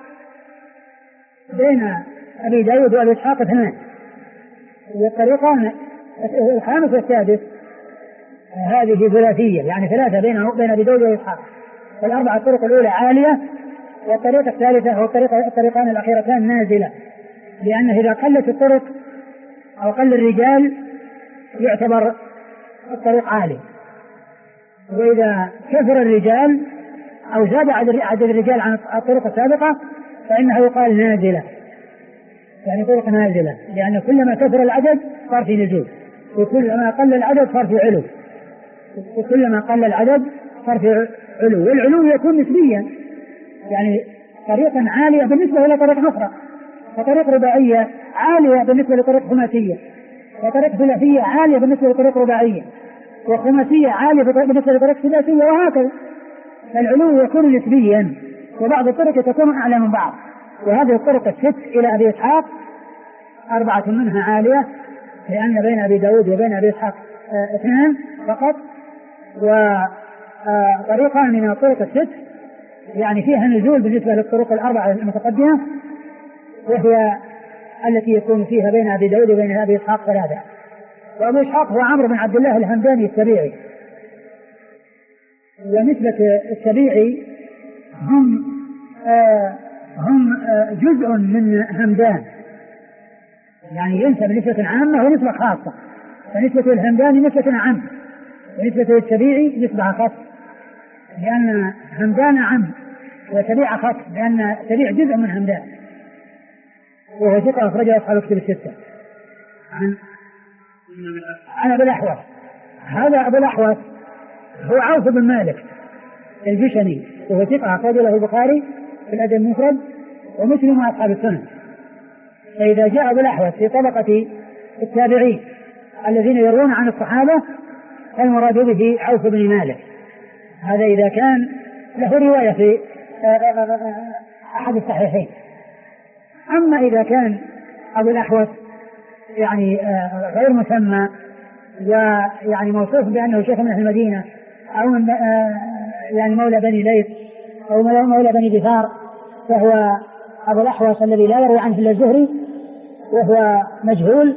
Speaker 1: بين أبي داود وأبي إسحاق 2، والطريقان الخامس والسادس هذه ثلاثية، يعني 3 بين أبي داود وأبي إسحاق. ال4 الطرق الأولى عالية، والطريقة الثالثة أو الطريقان الأخيرتان نازلة، لأنه إذا قلت الطرق أو قل الرجال يعتبر الطريق عالي، وإذا كثر الرجال أو زاد عدد الرجال عن الطرق السابقة فإنه يقال نازلة، يعني طرق نازلة، لأن كلما كثر العدد صار في نزول، وكلما قل العدد صار في علو، وكلما قل العدد صار في علو. والعلو يكون نسبيا، يعني طريقا عالية بالنسبة إلى طريق أخرى، وطريق رباعية عالية بالنسبة لطريق خماسية، وطريق ثلاثية عالية بالنسبة لطريق رباعية، وخماسية عالية بالنسبة لطريق سداسية، وهكذا. فالعلو يكون نسبيا، وبعض الطرق تكون أعلى من بعض. وهذه الطرق 6 إلى أبي إسحاق 4 منها عالية، لأن بين أبي داود وبين أبي إسحاق 2 فقط. وطريقان من الطرق 6 يعني فيها نزول بالنسبة للطرق 4 المتقدمة، وهي التي يكون فيها بين أبي داود وبين أبي إسحاق 3. وأبو إسحاق هو عمرو بن عبد الله الهمداني السبيعي. ونسبة السبيعي هم جزء من همدان، يعني ينسب نسبة عامة ونسبة خاصة، فنسبة الهمداني نسبة عامة، ونسبة السبيعي نسبة خاصة، لأن همدان عام وسبيع خاص، لأن سبيع جزء من همدان. وهو ثقة أخرجه أصحاب الكتب 6 عن أبي الأحوص. هذا أبو الأحوص هو عوف بن مالك الجشني، وهو ثقة أخرجه له البخاري في الأدب المفرد ومسلم وأصحاب السنن. فإذا جاء أبو الأحوص في طبقة التابعين الذين يروون عن الصحابة فالمراد به عوف بن مالك، هذا إذا كان له رواية في أحد الصحيحين. أما إذا كان أبو الأحوص يعني غير مسمى ويعني موصوف بأنه شيخ من أهل المدينة، أو يعني مولى بني ليث أو مولى بني بثار، فهو أبو الأحوص الذي لا يروي عنه إلا الزهري، وهو مجهول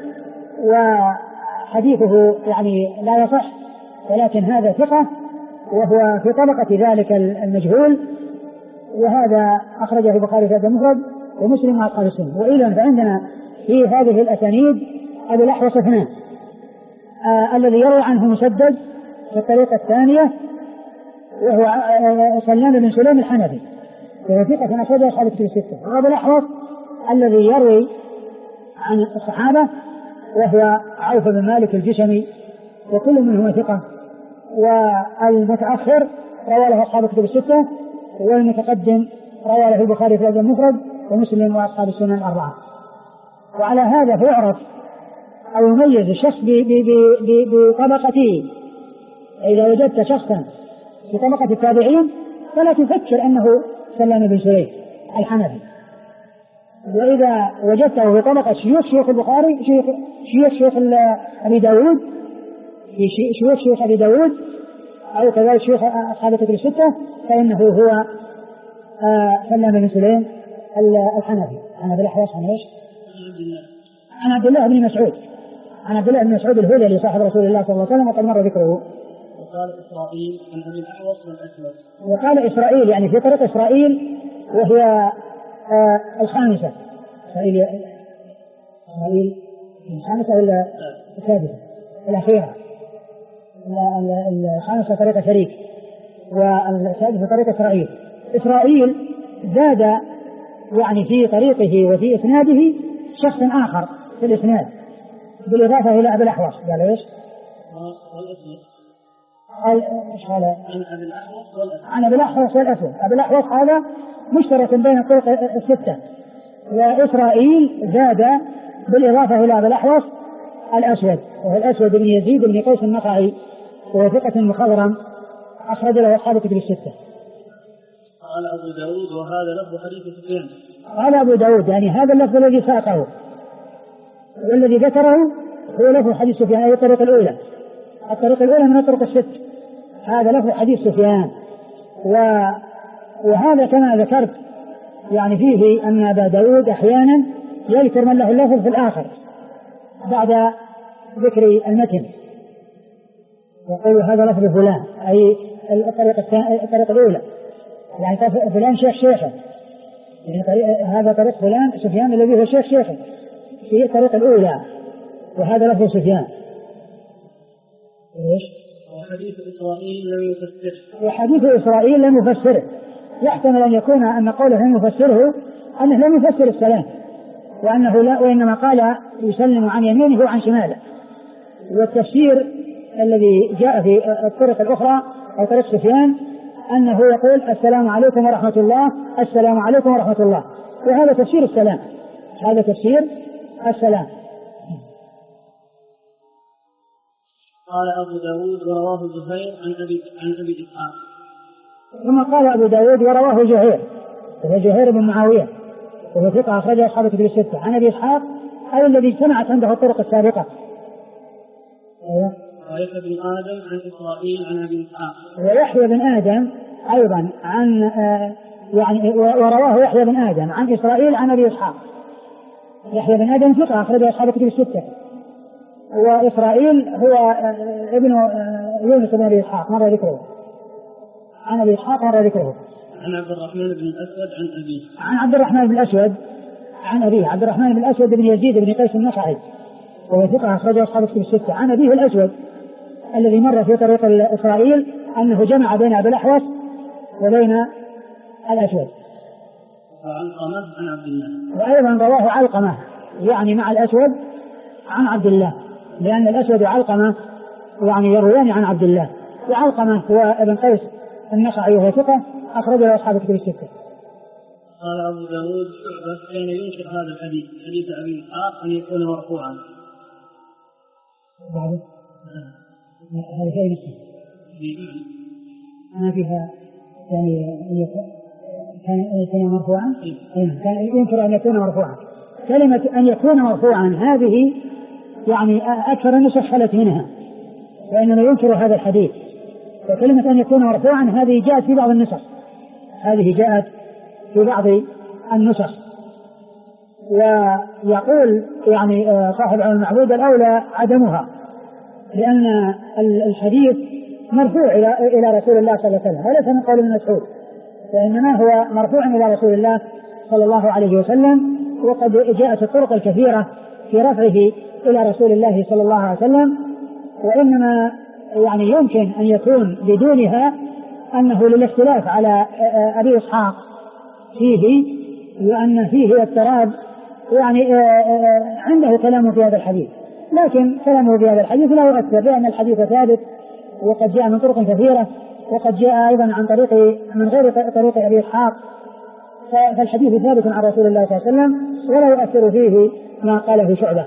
Speaker 1: وحديثه يعني لا يصح، ولكن هذا ثقة وهو في طبقة ذلك المجهول. وهذا أخرجه البخاري في المفرد ومسلم وأصحاب السنن. وإذا فعندنا في هذه الأسانيد أبو الأحوص 2 الذي يروي عنه مسدد في الطريقة الثانية، وهو سلمان بن سليم الحنفي، وهو ثقة أخرجه أصحاب الكتب 6. وأبو الأحوص الذي يروي عن الصحابة وهو عوف بن مالك الجشمي، وكل منهما ثقة. والمتأخر روى له أصحاب الكتب 6، والمتقدم روى له البخاري في الأدب المفرد ومسلم وأصحاب السنن 4. وعلى هذا فيعرف أو يميز الشخص بطبقته. إذا وجدت شخصا في طبقة التابعين فلا تفكر أنه سلمان بن سليم الحنفي، وإذا وجدته في طبقة شيوخ البخاري شيوخ أبي داود شيوخ أبي داود أو كذلك شيوخ أصحاب الكتب 6 فإنه هو سلمان بن سليم الحنفي. عن أبي الأحوص عن عبد الله بن مسعود، عن عبد الله بن مسعود الهذلي صاحب رسول الله صلى الله عليه وسلم وقد مر ذكره.
Speaker 2: وقال إسرائيل عن أبي الأحوص والأسود.
Speaker 1: وقال إسرائيل يعني في طريق إسرائيل وهي الخامسة. إسرائيل الخامسة ولا السادسة الأخيرة؟ الخامسة طريقة شريك والسادسة طريقة إسرائيل. إسرائيل زاد يعني في طريقه وفي إسناده شخص آخر في الإسناد بالإضافة إلى أبي الأحوص. قال إيش؟ قال عن أبي الأحوص والأسود. أبي الأحوص هذا مشترك بين الطرق 6 وإسرائيل زاد بالإضافة إلى أبي الأحوص الأسود، وهو الأسود بن يزيد بن قيس النخعي، وهو ثقة مخضرم أخرج له أصحاب الكتب الستة.
Speaker 2: قال أبو داود وهذا لفظ حديث سفيان.
Speaker 1: قال أبو داود يعني هذا اللفظ الذي ساقه والذي ذكره هو لفظ حديث سفيان، أي الطريق الأولى، الطريق الأولى من الطرق الست، هذا لفظ حديث سفيان. وهذا كما ذكرت يعني فيه أن أبا داود أحيانا يذكر من له اللفظ في الآخر بعد ذكر المتن، يقول هذا لفظ فلان، أي الطريق الأولى، يعني فلان شيخ شيخه، يعني هذا طريق فلان سفيان الذي هو شيخ شيخه في الطريق الأولى، وهذا لفظ سفيان.
Speaker 2: وحديث إسرائيل لم يفسره،
Speaker 1: وحديث إسرائيل لم يفسره، يحتمل أن يكون أن قوله لم يفسره أنه لم يفسر السلام، وأنه لا، وإنما قال يسلم عن يمينه وعن شماله. والتفسير الذي جاء في الطرق الأخرى أو طريق سفيان أنه يقول السلام عليكم ورحمة الله، السلام عليكم ورحمة الله، وهذا تفسير السلام، هذا تفسير السلام.
Speaker 2: قال أبو داود ورواه زهير عن أبي إسحاق.
Speaker 1: ثم قال أبو داود ورواه زهير، وهو زهير بن معاوية، وهو ثقة أخرجه أصحاب الكتب الستة، عن أبي إسحاق أي الذي اجتمعت عنده الطرق السابقة.
Speaker 2: ويحيى بن آدم عن إسرائيل عن أبي إسحاق.
Speaker 1: ويحيى بن آدم أيضا عن يعني ورواه يحيى بن آدم عن إسرائيل عن أبي إسحاق. يحيى بن آدم ثقة أخرجه أصحاب الكتب الستة، وإسرائيل هو ابن يونس بن أبي إسحاق مر ذكره، عن أبي إسحاق مر ذكره.
Speaker 2: عن عبد الرحمن بن الأسود عن أبيه.
Speaker 1: عن عبد الرحمن بن الأسود عن أبيه، عبد الرحمن بن الأسود بن يزيد بن قيس النخعي، وهو ثقة أخرجه أصحاب الكتب الستة. عن أبيه الأسود الذي مر في طريق إسرائيل أنه جمع بين أبي الأحوص وبين الأسود.
Speaker 2: وعلقمة عن عبد الله.
Speaker 1: وأيضا رواه علقمة يعني مع الأسود عن عبد الله، لأن الأسود وعلقمة يعني يرويان عن عبد الله، وعلقمة هو ابن قيس النخعي وهو ثقة أخرج له أصحاب الكتب الستة.
Speaker 2: قال أبو داود شعبة كان ينكر هذا الحديث، حديث أبي إسحاق أن يكون مرفوعا.
Speaker 1: بعد هذا شيء نفسه أنا فيها يعني كان مرفوعا، كان ينكر أن يكون مرفوعا. كلمة أن يكون مرفوعا هذه يعني أكثر النسخ خلت منها، وإنما ينكر هذا الحديث. وكلمة أن يكون مرفوعا هذه جاءت في بعض النسخ، هذه جاءت في بعض النسخ. ويقول يعني صاحب العلم المعبود الأولى عدمها، لأن الحديث مرفوع إلى رسول الله صلى الله عليه وسلم، وليس من قول ابن مسعود، وإنما هو مرفوع إلى رسول الله صلى الله عليه وسلم. وقد جاءت الطرق الكثيرة في رفعه إلى رسول الله صلى الله عليه وسلم، وإنما يعني يمكن أن يكون بدونها أنه للاختلاف على أبي إسحاق فيه، وأن فيه اضطراب يعني عنده كلام في هذا الحديث، لكن كلامه في هذا الحديث لا يؤثر، لأن الحديث ثابت وقد جاء من طرق كثيرة، وقد جاء أيضا عن طريق من غير طريق أبي إسحاق، فالحديث ثابت عن رسول الله صلى الله عليه وسلم ولا يؤثر فيه ما قاله شعبة.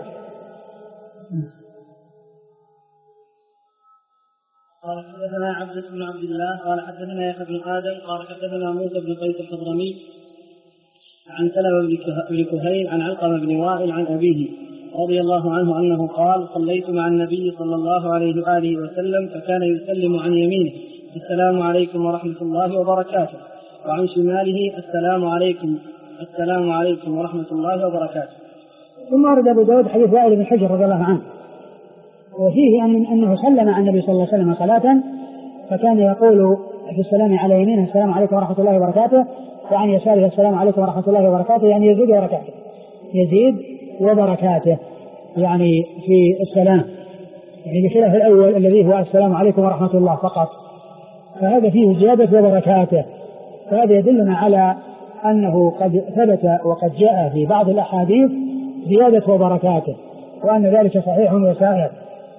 Speaker 2: قال حدثنا عبد بن عبد الله قال حدثنا يحيى بن آدم قال حدثنا موسى بن قيس الحضرمي عن سلمة بن كهيل عن علقمة بن وائل عن أبيه رضي الله عنه أنه قال صليت مع النبي صلى الله عليه وآله وسلم فكان يسلم عن يمينه السلام عليكم ورحمة الله وبركاته، وعن شماله السلام عليكم ورحمة الله وبركاته.
Speaker 1: ثم ورد أبو داود حديث وائل بن حجر رضي الله عنه، وفيه أنه سلم عن النبي صلى الله عليه وسلم صلاة فكان يقول في السلام على يمينه السلام عليكم ورحمة الله وبركاته، وعن يساره السلام عليكم ورحمة الله وبركاته، يعني يزيد وبركاته، يزيد وبركاته يعني في السلام، يعني بخلاف الأول الذي هو السلام عليكم ورحمة الله فقط، فهذا فيه زيادة وبركاته. فهذا يدلنا على أنه قد ثبت وقد جاء في بعض الأحاديث زيادة وبركاته، وأن ذلك صحيح وسائر،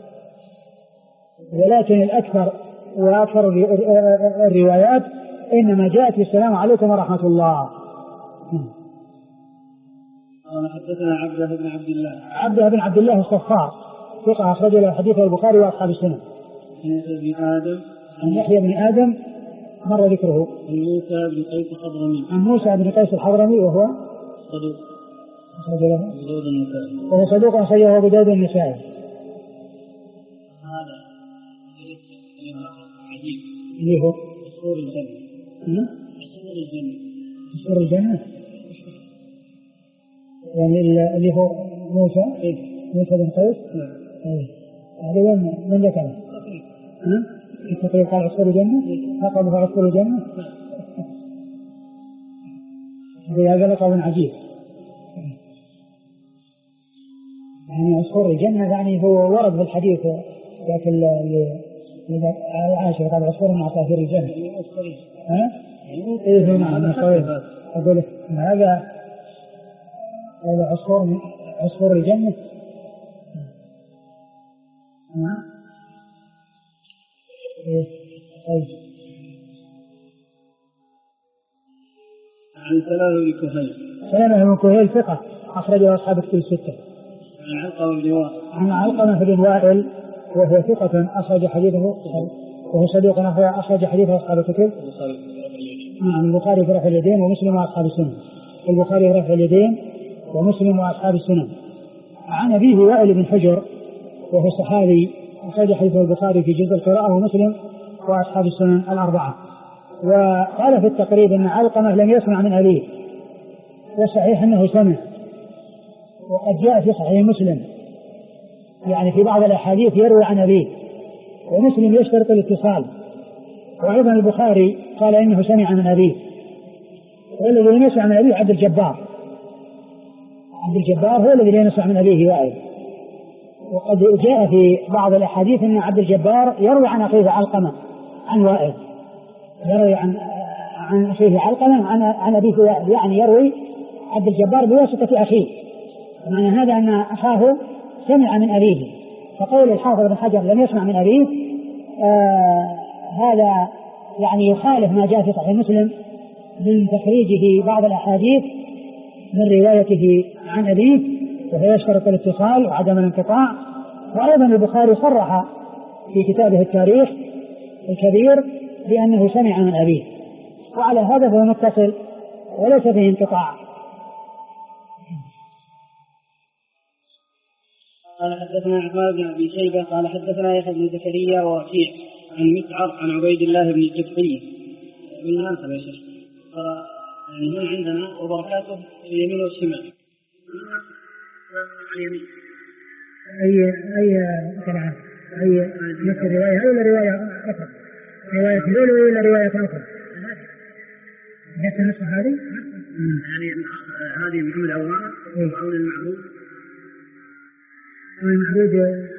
Speaker 1: ولكن الأكثر وأكثر الروايات إنما جاءت بالسلام عليكم ورحمة الله.
Speaker 2: قال حدثنا عبده بن عبد الله.
Speaker 1: عبده بن عبد الله الصفار ثقة أخرج له حديث البخاري وأصحاب السنن.
Speaker 2: يحيى بن آدم.
Speaker 1: عن يحيى بن آدم مر ذكره.
Speaker 2: عن موسى بن قيس الحضرمي.
Speaker 1: عن موسى بن قيس الحضرمي وهو
Speaker 2: صدوق.
Speaker 1: وهو صدوق أخرجه أبو داود النسائي.
Speaker 2: هذا عجيب.
Speaker 1: اللي هو
Speaker 2: أسطور الجنة. أسطور الجنة.
Speaker 1: أسطور الجنة. يعني اللي هو موسى. موسى بن قيس. هذا من ذكره. في التقريب قال أسطور الجنة. لقب أسطور الجنة. هذا لقب عجيب. يعني أسطور الجنة يعني هو ورد في الحديث لكن عائشة قال أسطور مع كافر الجنة. إيه نعم أقول هذا أسطور الجنة.
Speaker 2: عن سلامة بن كهيل.
Speaker 1: سلامة بن كهيل ثقة أخرجه أصحاب الكتب الستة.
Speaker 2: عن علقمة بن وائل.
Speaker 1: عن علقمة بن وائل وهو ثقة أخرج حديثه وهو صدوق أخرج حديثه أصحاب الكتب. البخاري في رفع اليدين ومسلم وأصحاب السنن. البخاري في رفع اليدين ومسلم وأصحاب السنن. عن أبيه وائل بن حجر وهو صحابي أخرج حديثه البخاري في جزء القراءة ومسلم وأصحاب السنن الأربعة. وقال في التقريب أن علقمة لم يسمع من أبيه وصحيح أنه سمع. وقد جاء في صحيح مسلم يعني في بعض الأحاديث يروي عن أبيه ومسلم يشترط الاتصال. وأيضا البخاري قال إنه سمع من أبيه. والذي لم يسمع من أبيه عبد الجبار. عبد الجبار هو الذي لم يسمع من أبيه وائل. وقد جاء في بعض الأحاديث أن عبد الجبار يروي عن أخيه علقمة عن وائل. يروي عن أخيه علقمة عن أبيه وائل يعني يروي عبد الجبار بواسطة أخيه. معنى هذا أن أخاه سمع من أبيه. فقول الحافظ بن حجر لم يسمع من أبيه هذا يعني يخالف ما جاء في صحيح مسلم من تخريجه بعض الأحاديث من روايته عن أبيه وهو يشترط الاتصال وعدم الانقطاع. وأيضا البخاري صرح في كتابه التاريخ الكبير بأنه سمع من أبيه وعلى هذا فهو متصل وليس فيه انقطاع.
Speaker 2: قال حدثنا عثمان بن أبي شيبة قال حدثنا يحيى بن زكريا ووكيع عن مسعر عن عبيد الله بن الجبري من هذا يا شيخ. هنا عندنا وبركاته اليمين والشمال. اليمين
Speaker 1: أي كلام أي نفس الرواية أو رواية أخرى رواية الأولى ولا رواية أخرى نفس النسخة هذه
Speaker 2: يعني هذه محمد عوان وعون المعبود
Speaker 1: المعبود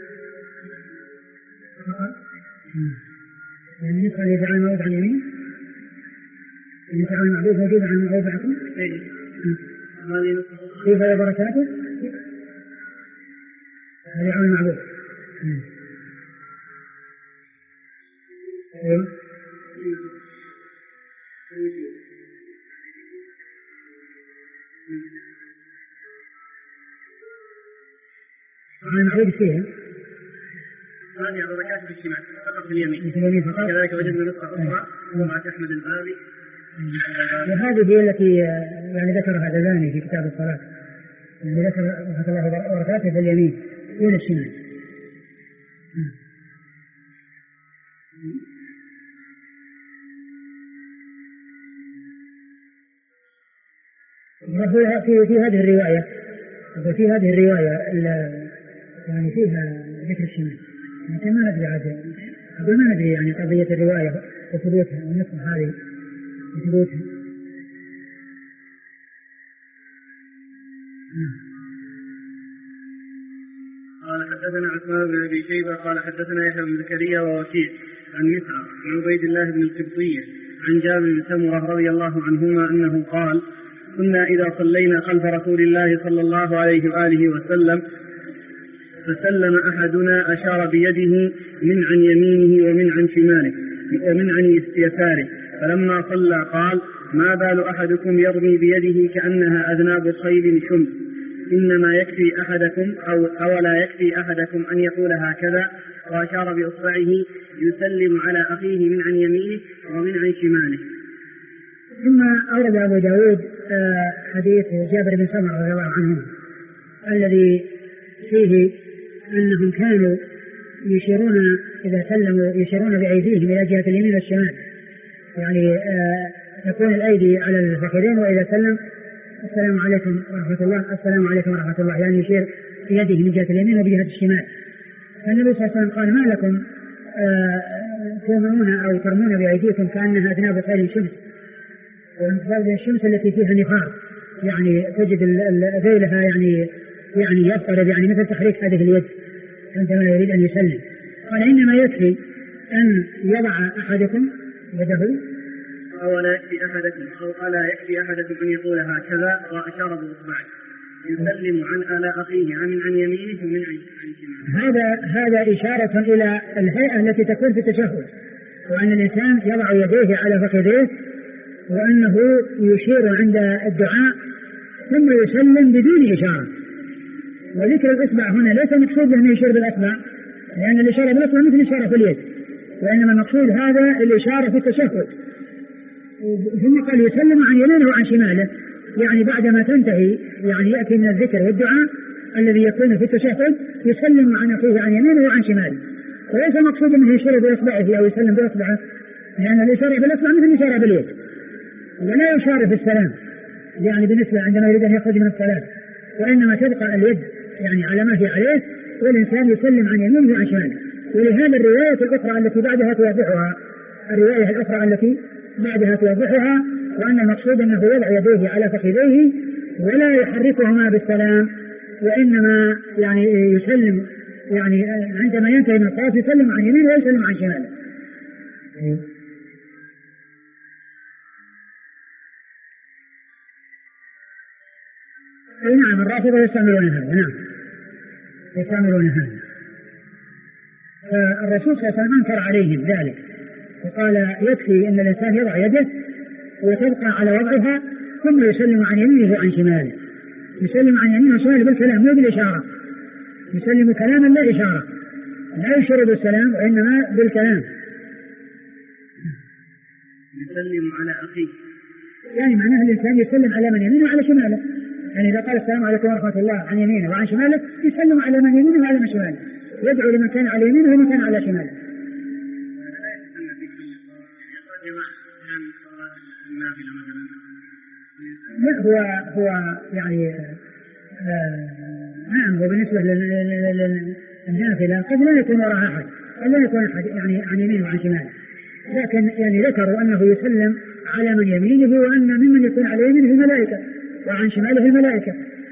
Speaker 1: يعني النسخة اللي يدعى الموت عن يمين النسخة المعبود موجودة عن موضعكم
Speaker 2: هذه
Speaker 1: كيف يا بركاته هذه عون المعبود عن المعبود فيها
Speaker 2: هذه بركات في الشمال فقط في اليمين كذلك وجدنا نسخة أخرى مع أحمد البابي.
Speaker 1: وهذه هي التي يعني ذكرها دلاني في كتاب الصلاة اللي ذكر رحمة الله وبركاته في اليمين إلى الشمال. في هذه الرواية يعني فيها ذكر الشمال لكن ما ندري عاد ما ندري يعني قضية الرواية وثبوتها والنسخة هذه وثبوتها.
Speaker 2: قال حدثنا عثمان بن أبي شيبة قال حدثنا يحيى بن زكريا ووكيع عن مسعر عن عبيد الله بن القبطية عن جابر بن سمرة رضي الله عنهما أنه قال كنا إذا صلينا خلف رسول الله صلى الله عليه وآله وسلم فسلم أحدنا أشار بيده من عن يمينه ومن عن شماله ومن عن يساره فلما صلى قال ما بال أحدكم يرمي بيده كأنها أذناب خيل شمس إنما يكفي أحدكم أو لا يكفي أحدكم أن يقول هكذا، وأشار بإصبعه يسلم على أخيه من عن يمينه ومن عن شماله.
Speaker 1: ثم أورد أبو داود حديث جابر بن سمرة رضي الله عنه الذي فيه أنهم كانوا يشيرون إذا سلموا يشيرون بأيديهم إلى جهة اليمين والشمال، يعني تكون الأيدي على الفخذين، وإذا سلم السلام عليكم ورحمة الله السلام عليكم ورحمة الله، يعني يشير بيده من جهة اليمين وبجهة الشمال. فالنبي صلى الله عليه وسلم قال ما لكم تؤمنون أو ترمون بأيديكم كأنها أذناب طير الشمس، ومثل الشمس التي فيها نفاق، يعني تجد ذيلها يعني يضطرب، يعني مثل تحريك هذه اليد عندما يريد أن يسلم. قال إنما يكفي أن يضع أحدكم يده
Speaker 2: أو لا يكفي أحدكم أو ألا يكفي أحدكم أن يقول هكذا، وأشار بإصبعه يسلم على أخيه عن يمينه ومن عن شماله.
Speaker 1: هذا إشارة إلى الهيئة التي تكون في التشهد، وأن الإنسان يضع يديه على فخذيه، وأنه يشير عند الدعاء ثم يسلم بدون إشارة. وذكر الإصبع هنا ليس مقصود أن يشير بالإصبع، لأن الإشارة بالإصبع مثل الإشارة في اليد، وإنما المقصود هذا الإشارة في التشهد. ثم قال يسلم عن يمينه وعن شماله، يعني بعدما تنتهي يعني يأتي من الذكر والدعاء الذي يكون في التشهد يسلم عن أخيه عن يمينه وعن شماله، وليس مقصود أنه يشير بإصبعه أو يسلم بإصبعه، لأن الإشارة بالإصبع مثل الإشارة باليد، ولا يشار في السلام يعني بالنسبة عندما يريد أن يخرج من الصلاة، وإنما تبقى اليد يعني على ما هي عليه، والإنسان يسلم عن يمينه وعن شماله. ولهذا الرواية الأخرى التي بعدها توضحها، الرواية الأخرى التي بعدها توضحها، وأن المقصود أنه يضع يديه على فخذيه ولا يحركهما بالسلام، وإنما يعني يسلم يعني عندما ينتهي من الصلاة يسلم عن يمينه ويسلم عن شماله. نعم الرافضة يستعملون هذا، نعم يستعملون هذا. الرسول صلى الله عليه وسلم أنكر عليهم ذلك، وقال يكفي أن الإنسان يضع يده وتبقى على وضعها ثم يسلم عن يمينه وعن شماله. يسلم عن يمينه وشماله بالكلام مو بالإشارة، يسلم كلاما لا إشارة، لا يشير بالسلام وإنما بالكلام.
Speaker 2: يسلم على أخيه،
Speaker 1: يعني معناه الإنسان يسلم على من يمينه وعلى شماله، يعني إذا قال السلام عليكم ورحمة الله عن يمينه وعن شماله يسلم على من يمينه وعلى من شماله، يدعو لمن كان على يمينه ومن كان على شماله. لا هو يعني نعم، وبالنسبة للنافلة قد لا يكون وراء أحد، قد لا يكون أحد يعني عن يمينه وعن شماله، لكن يعني ذكروا أنه يسلم على من يمينه، وأن ممن يكون على يمينه الملائكة وعن شماله الملائكة.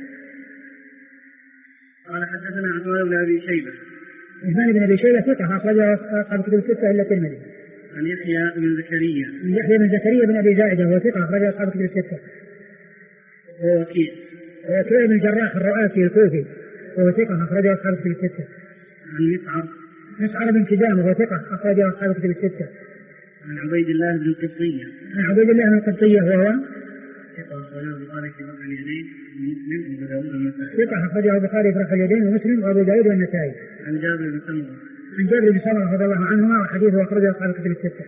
Speaker 2: قال حدثنا عثمان بن أبي شيبة.
Speaker 1: عثمان بن أبي شيبة ثقة أخرجه أصحاب الكتب الستة إلا الترمذي.
Speaker 2: عن يحيى بن زكريا.
Speaker 1: يحيى بن زكريا بن أبي زائدة وهو ثقة أخرجه أصحاب الكتب الستة.
Speaker 2: ووكيع.
Speaker 1: وكيع بن الجراح الرؤاسي الكوفي وهو ثقة أخرجه أصحاب الكتب الستة.
Speaker 2: عن
Speaker 1: مسعر بن كدام وهو ثقة أخرجه أصحاب الكتب الستة.
Speaker 2: عن عبيد الله بن القبطية.
Speaker 1: عن عبيد الله بن القبطية وهو
Speaker 2: ثقة أخرجه البخاري في رفع اليدين ومسلم وأبو داود والنسائي.
Speaker 1: ثقة أخرجه البخاري في رفع اليدين ومسلم وأبو داود والنسائي.
Speaker 2: عن جابر بن سمرة.
Speaker 1: عن جابر بن سمرة رضي الله عنهما وحديثه أخرجه أصحاب الكتب الستة.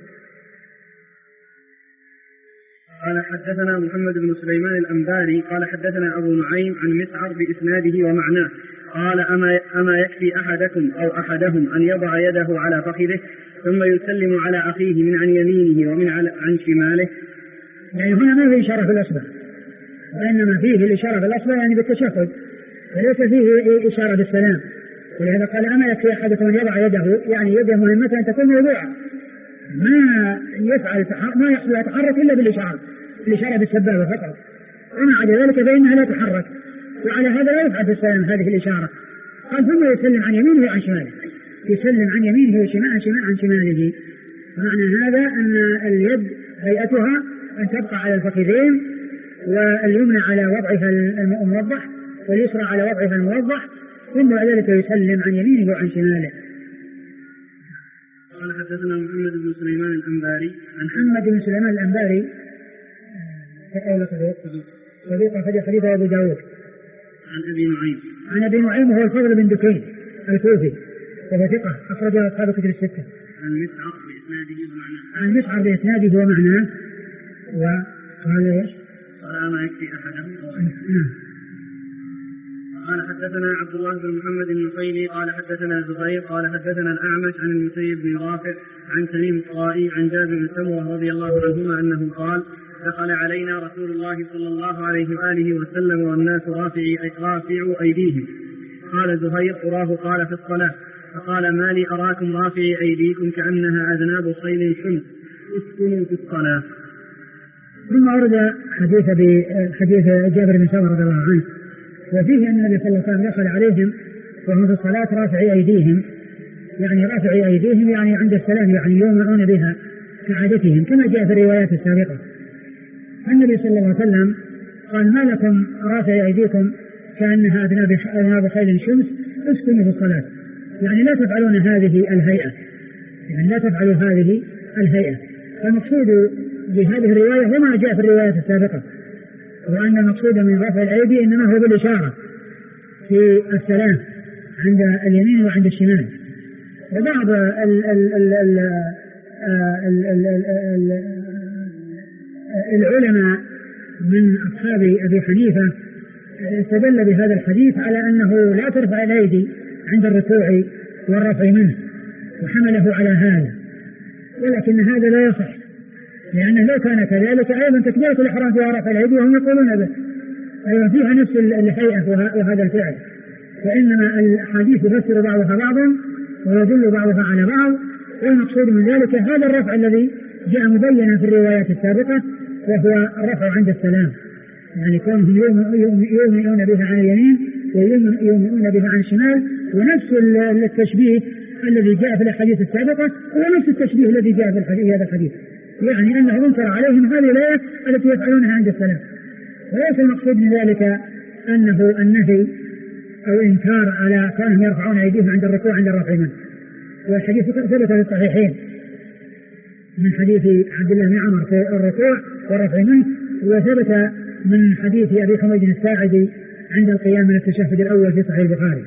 Speaker 2: قال حدثنا محمد بن سليمان الأنباري قال حدثنا أبو نعيم عن مسعر بإسناده ومعناه قال أما يكفي أحدكم أو أحدهم أن يضع يده على فخذه ثم يسلم على أخيه من عن يمينه ومن عن شماله.
Speaker 1: يعني هنا ما في إشارة في الأصبع، وإنما فيه الإشارة في الأصبع يعني بالتشهد، وليس فيه إشارة بالسلام. ولهذا قال أما يكفي أحدكم أن يضع يده، يعني يده مهمة أن تكون موضوعة، ما يحصل يتحرك إلا بالإشارة، الإشارة بالسبابة فقط، وما عدا ذلك فإنها لا تتحرك، وعلى هذا لا يفعل في السلام هذه الإشارة. قال ثم يسلم عن يمينه وعن شماله، يسلم عن يمينه عن شماله. معنى هذا أن اليد هيئتها أن تبقى على الفخذين، واليمنى على وضعها الموضح واليسرى على وضعها الموضح، ثم بعد ذلك يسلم عن يمينه وعن شماله.
Speaker 2: قال حدثنا محمد بن سليمان الأنباري.
Speaker 1: محمد بن سليمان الأنباري صديق أخرج حديثه أبو داود.
Speaker 2: عن
Speaker 1: أبي نعيم هو الفضل بن دكين الكوفي وهو ثقة أخرجه أصحاب الكتب الستة. عن مسعر بإسناده ومعناه وقال إيش؟
Speaker 2: قال ما يكفي أحدا. قال حدثنا عبد الله بن محمد النصيري قال حدثنا زهير قال حدثنا الأعمش عن المسيب بن رافع عن تميم الطائي عن جابر بن سمرة رضي الله عنهما أنه قال دخل علينا رسول الله صلى الله عليه وآله وسلم والناس رافعوا أيديهم. قال زهير أراه قال في الصلاة فقال ما لي أراكم رافعي أيديكم كأنها أذناب خيل شمس اسكنوا في الصلاة.
Speaker 1: ثم ورد حديث جابر بن سمرة رضي الله عنه وفيه أن النبي صلى الله عليه وسلم دخل عليهم وهم في الصلاة رافعي أيديهم يعني عند السلام يعني يومئون بها كعادتهم كما جاء في الروايات السابقة. النبي صلى الله عليه وسلم قال ما لكم رافعي أيديكم كأنها أذناب خيل شمس اسكنوا في الصلاة يعني لا تفعلون هذه الهيئة فالمقصود بهذه الرواية وما جاء في الروايات السابقة وأن المقصود من رفع الأيدي إنما هو بالإشارة في السلام عند اليمين وعند الشمال. وبعض العلماء من أصحاب أبي حنيفة استدل بهذا الحديث على أنه لا ترفع الأيدي عند الركوع والرفع منه وحمله على هذا ولكن هذا لا يصح لأنه لو كان كذلك أيضا تكبيرة الإحرام فيها رفع الأيدي وهم يقولون به أيضا فيها نفس الهيئة وهذا الفعل فإنما الحديث يفسر بعضها بعضا ويدل بعضها على بعض والمقصود من ذلك هذا الرفع الذي جاء مبينا في الروايات السابقة وهو الرفع عند السلام يعني كونهم يؤمنون بها عن اليمين ويؤمنون بها عن الشمال ونفس التشبيه الذي جاء في الحديث السابقة هو نفس التشبيه الذي جاء في هذا الحديث يعني أنه انكر عليهم هذه الآية التي يفعلونها عند السلام وليس المقصود من ذلك أنه النهي أو إنكار على كانهم يرفعون أيديهم عند الركوع عند الرفع منه. والحديث ثبت في الصحيحين من حديث عبد الله بن عمر في الركوع والرفع منه وثبت من حديث أبي حميد الساعدي عند القيام من التشهد الأول في صحيح البخاري.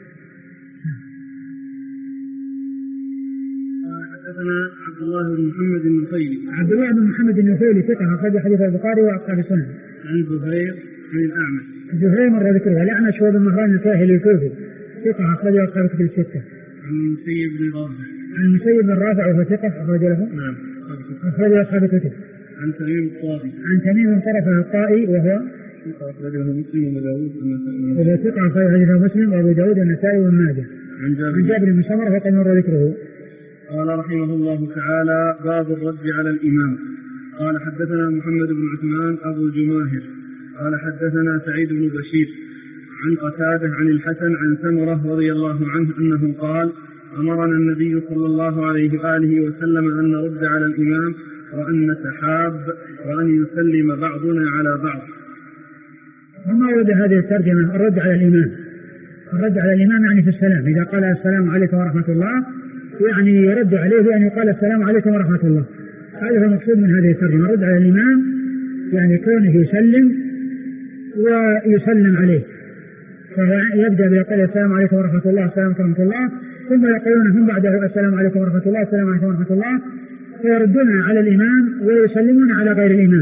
Speaker 2: حدثنا عبد الله بن محمد النصيري.
Speaker 1: عبد الله بن محمد النصيري ثقة أخرج حديث البخاري وأصحاب السنن.
Speaker 2: عن زهير عن الأعمش.
Speaker 1: زهير مر ذكره الأعمش هو بن مهران الكاهلي الكوفي ثقة أخرج أصحاب الكتب الستة.
Speaker 2: عن المسيب بن رافع.
Speaker 1: عن المسيب بن رافع وهو ثقة أخرج له.
Speaker 2: نعم.
Speaker 1: أخرج أصحاب الكتب.
Speaker 2: عن تميم الطائي.
Speaker 1: عن تميم طرفه الطائي وهو
Speaker 2: أخرجه مسلم وأبو داود والنسائي.
Speaker 1: وهو ثقة أخرج حديثه مسلم وأبو داود والنسائي وابن ماجه.
Speaker 2: عن
Speaker 1: جابر بن سمرة وقد مر ذكره.
Speaker 2: قال رحمه الله تعالى باب الرد على الإمام. قال حدثنا محمد بن عثمان أبو الجماهر قال حدثنا سعيد بن بشير عن قتادة عن الحسن عن سمرة رضي الله عنه أنه قال أمرنا النبي صلى الله عليه وآله وسلم أن نرد على الإمام وأن نتحاب وأن يسلم بعضنا على بعض.
Speaker 1: وما ورد هذه الترجمة الرد على الإمام. الرد على الإمام يعني في السلام إذا قال السلام عليكم ورحمة الله يعني يرد عليه بأن يقال السلام عليكم ورحمة الله. هذا هو المقصود من هذه الترجمة الرد على الإمام يعني كونه يسلم ويسلم عليه فيبدأ بيقول السلام عليكم ورحمة الله السلام عليكم ورحمة الله ثم يقولون هم بعده السلام عليكم ورحمة الله السلام عليكم ورحمة الله فيردون على الإمام ويسلمون على غير الإمام.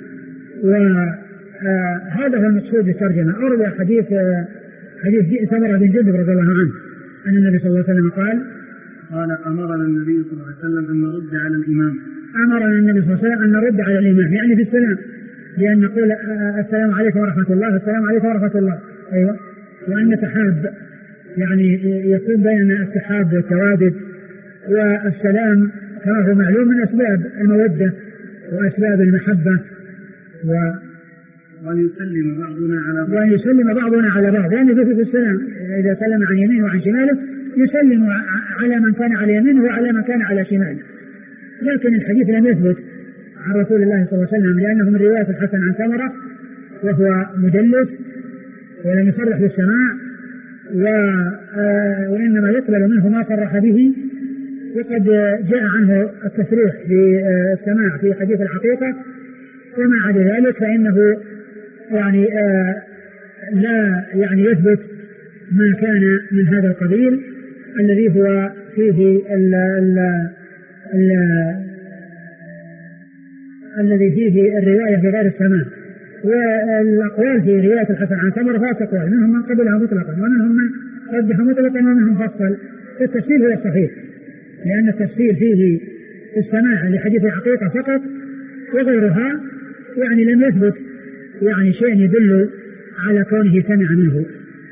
Speaker 1: وهذا هو المقصود بالترجمة. أورد حديث سمرة بن جندب رضي الله عنه أن النبي صلى الله عليه وسلم قال
Speaker 2: أمرنا النبي صلى الله عليه وسلم أن نرد على الإمام.
Speaker 1: أمرنا النبي صلى الله عليه وسلم أن نرد على الإمام يعني في السلام بأن نقول السلام عليكم ورحمة الله السلام عليكم ورحمة الله أيوة وأن نتحاب يعني يكون بيننا التحاب والتوادد والسلام كما هو معلوم من أسباب المودة وأسباب المحبة
Speaker 2: وأن
Speaker 1: يسلم بعضنا على بعض يعني في السلام إذا سلم عن يمينه وعن شماله يسلم على من كان على يمينه وعلى من كان على شماله. لكن الحديث لم يثبت عن رسول الله صلى الله عليه وسلم لأنه من رواية الحسن عن سمرة وهو مدلس ولم يصرح بالسماع وإنما يقبل منه ما صرح به وقد جاء عنه التصريح بالسماع في حديث الحقيقة وما عدا ذلك فإنه يعني لا يعني يثبت ما كان من هذا القبيل الذي هو فيه الذي فيه الرواية بغير السماع. والأقوال في رواية الحسن عن سمرة ثلاث أقوال، منهم من قبلها مطلقا ومنهم من رجح مطلقا ومنهم فصل. التفصيل هو الصحيح، لأن التفصيل فيه السماع لحديث الحقيقة فقط، وغيرها يعني لم يثبت يعني شيء يدل على كونه سمع منه.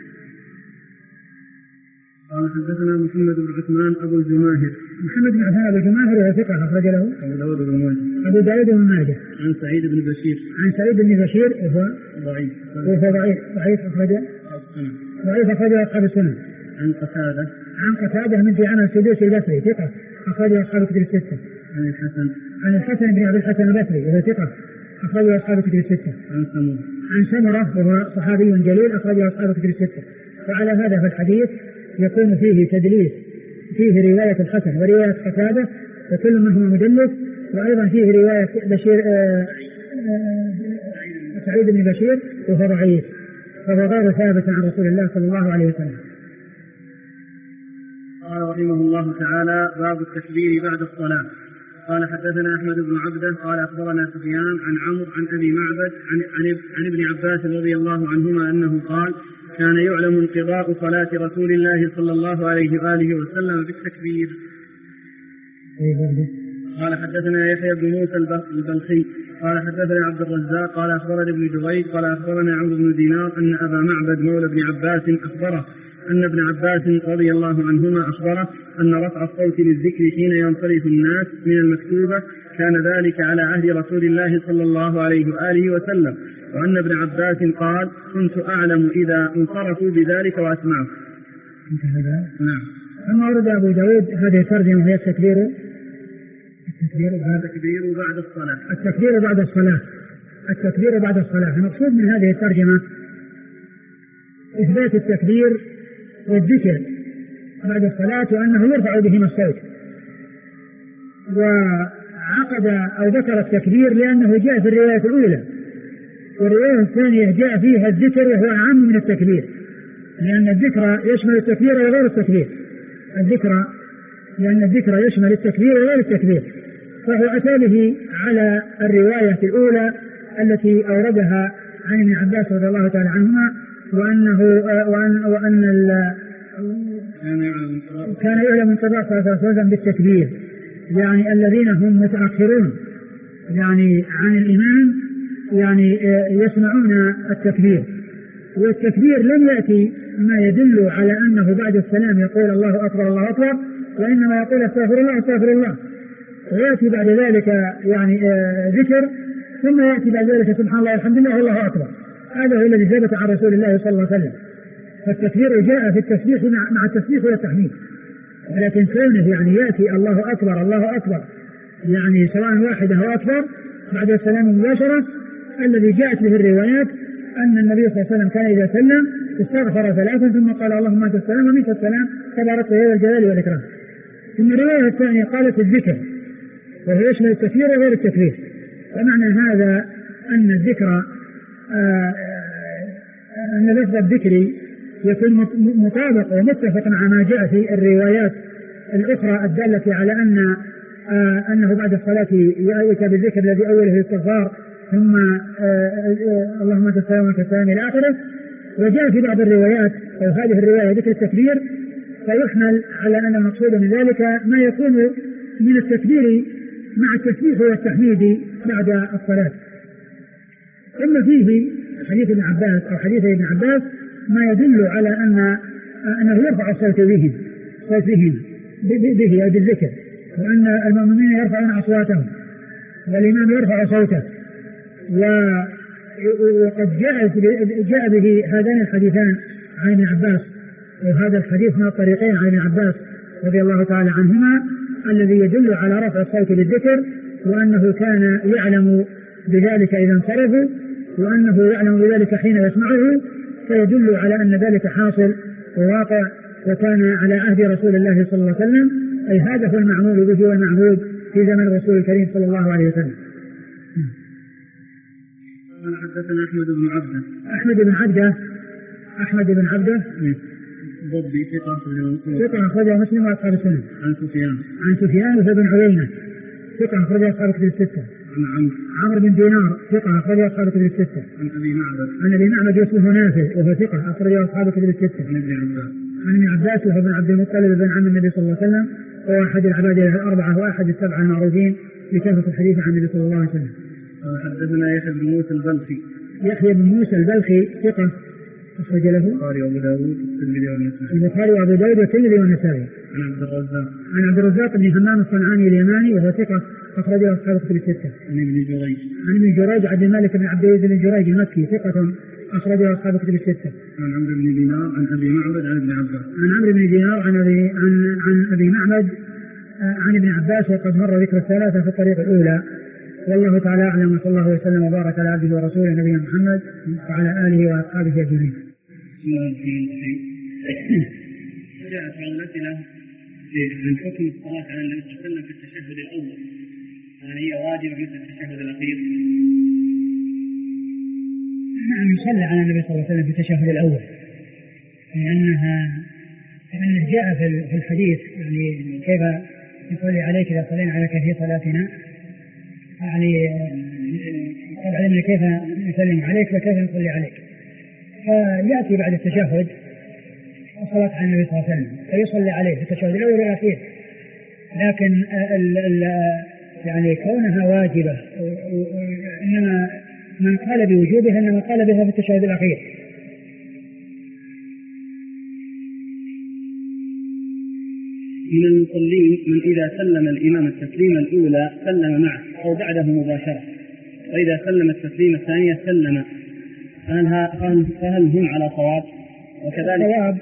Speaker 2: قال حدثنا محمد بن عثمان أبو الجماهر.
Speaker 1: محمد بن عثمان أبو الجماهر وهو ثقة أخرج له أبو داود بن ماجه.
Speaker 2: عن سعيد بن بشير.
Speaker 1: عن سعيد بن بشير وهو
Speaker 2: ضعيف.
Speaker 1: ضعيف أخرجه أصحاب السنن.
Speaker 2: عن قتادة.
Speaker 1: عن قتادة من في عمل السدوسي البصري ثقة أخرجه أصحاب الكتب الستة. عن الحسن بن عبد الحسن البصري وهو ثقة أخرجه أصحاب الكتب الستة. عن سمرة وهو صحابي جليل أخرجه أصحاب الكتب الستة. وعلى هذا في الحديث يكون فيه تدليس، فيه رواية الحسن ورواية قتادة وكل منهما مدلس، وأيضا فيه رواية بشير سعيد بن بشير وهو ضعيف، فهو غير ثابت عن رسول الله صلى الله عليه وسلم.
Speaker 2: قال رحمه الله تعالى: باب التكبير بعد الصلاة. قال حدثنا أحمد بن عبده قال أخبرنا سفيان عن عمرو عن أبي معبد عن ابن عباس رضي الله عنهما أنه قال: كان يعلم انقضاء صلاة رسول الله صلى الله عليه وآله وسلم بالتكبير. قال حدثنا يحيى بن موسى البلخي قال حدثنا عبد الرزاق قال أخبرنا ابن جريج قال أخبرنا عمرو بن دينار أن أبا معبد مولى ابن عباس أخبره أن ابن عباس رضي الله عنهما أخبره أن رفع الصوت للذكر حين ينصرف الناس من المكتوبة كان ذلك على عهد رسول الله صلى الله عليه وآله وسلم، وأن ابن عباس قال: كنت أعلم إذا انصرفوا بذلك وأسمعه.
Speaker 1: نعم. أما ورد أبو داود هذه الترجمة هي التكبير
Speaker 2: بعد الصلاة.
Speaker 1: التكبير بعد الصلاة. المقصود من هذه الترجمة إثبات التكبير والذكر بعد الصلاة وأنه يرفع بهما الصوت، وعقد أو ذكر التكبير لأنه جاء في الرواية الأولى، والرواية الثانية جاء فيها الذكر وهو أعم من التكبير، لأن الذكر يشمل التكبير وغير التكبير. لأن الذكر يشمل التكبير وغير التكبير، فهو أتى به على الرواية الأولى التي أوردها عن ابن عباس رضي الله تعالى عنهما، وأن كان يعلم انقضاء صلاة الرسول صلى الله عليه وسلم بالتكبير، يعني الذين هم متأخرون يعني عن الإمام يعني يسمعون التكبير، والتكبير لم يأتي ما يدل على أنه بعد السلام يقول الله أكبر الله أكبر، وإنما يقول استغفر الله استغفر الله، ويأتي بعد ذلك يعني ذكر، ثم يأتي بعد ذلك سبحان الله والحمد لله والله أكبر. هذا هو الذي ثبت عن رسول الله صلى الله عليه وسلم. فالتكبير جاء في التسبيح مع التسبيح والتحميد، ولكن كونه يعني يأتي الله أكبر الله أكبر يعني سواء واحدة أو أكبر بعد السلام مباشرة، الذي جاءت به الروايات أن النبي صلى الله عليه وسلم كان إذا سلم استغفر ثلاثا ثم قال اللهم أنت السلام ومنك السلام تبارك يا الجلال والإكرام. ثم الرواية الثانية قالت الذكر وهو يشمل التكبير وغير التكبير، ومعنى هذا أن الذكر أن لفظ الذكر يكون مطابق ومتفق مع ما جاء في الروايات الأخرى الدالة على أنه بعد الصلاة يأتي بالذكر الذي أوله الاستغفار ثم اللهم أنت السلام وأنت السلام إلى آخره. وجاء في بعض الروايات أو هذه الرواية ذكر التكبير، فيحمل على أن المقصود من ذلك ما يكون من التكبير مع التسبيح والتحميد بعد الصلاة. ثم فيه حديث ابن عباس أو حديث ابن عباس ما يدل على أنه يرفع الصوت به أو بالذكر، وأن المؤمنين يرفعون أصواتهم والإمام يرفع صوته. وقد جاء به هذان الحديثان عن ابن عباس، وهذا الحديث من الطريقين عن ابن عباس رضي الله تعالى عنهما الذي يدل على رفع الصوت للذكر، وأنه كان يعلم بذلك إذا انصرفوا، وأنه يعلم بذلك حين يسمعه، فيدل على أن ذلك حاصل وواقع وكان على عهد رسول الله صلى الله عليه وسلم، أي هذا هو المعمول به والمعبود في زمن الرسول الكريم صلى الله عليه وسلم.
Speaker 2: حدثنا أحمد بن عبده.
Speaker 1: أحمد بن عبده أحمد بن عبده
Speaker 2: ضبي
Speaker 1: ثقة أخرجه مسلم وأصحاب السنن. عن سفيان بن عيينة ثقة أخرجه أصحاب الكتب الستة.
Speaker 2: عن
Speaker 1: عمرو بن دينار ثقة أخرجه أصحاب الكتب الستة. عن أبي معبد اسمه نافع وهو ثقة أخرجه أصحاب الكتب الستة. عن ابن عباس وهو بن عبد المطلب بن عم النبي صلى الله عليه وسلم وهو أحد العبادة الأربعة وأحد السبعة المعروفين بكثرة الحديث عن النبي صلى الله عليه وسلم.
Speaker 2: حدثنا يحيى بن موسى البلخي.
Speaker 1: يحيى بن موسى البلخي ثقة أخرج له
Speaker 2: البخاري وأبو داود
Speaker 1: والترمذي والنسائي. عن عبد الرزاق بن همام الصنعاني اليماني وهو ثقة أخرجه أصحاب الكتب الستة.
Speaker 2: عن
Speaker 1: ابن جريج عبد الملك بن عبد العزيز بن جريج المكي ثقة أخرجه أصحاب الكتب الستة.
Speaker 2: عن عمرو بن دينار عن أبي معبد عن ابن عباس.
Speaker 1: عن عمرو بن دينار عن أبي معبد عن ابن عباس وقد مر ذكر الثلاثة في الطريق الأولى. والله تعالى أعلم وصلى الله وسلم وبارك على عبده ورسوله نبينا محمد وعلى آله وأصحابه أجمعين.
Speaker 2: جاءت عن الأسئلة عن حكم الصلاة على النبي صلى الله عليه وسلم في التشهد الأول، هل هي واجبة مثل التشهد الأخير؟
Speaker 1: نعم يصلى على النبي صلى الله عليه وسلم في التشهد الأول، لأنه جاء في الحديث يعني كيف يصلي عليك إذا صلينا عليك في صلاتنا، يعني قال علمنا كيف نسلم عليك وكيف نصلي عليك، فيأتي بعد التشهد الصلاة على النبي صلى الله عليه وسلم فيصلي عليه في التشهد الأول والأخير، لكن يعني كونها واجبة إنما من قال بوجوبها إنما قال بها في التشهد الأخير.
Speaker 2: من المصلين من إذا سلم الإمام التسليمة الأولى سلم معه أو بعده مباشرة، وإذا سلم التسليمة الثانية سلم، فهل هم على صواب؟ وكذلك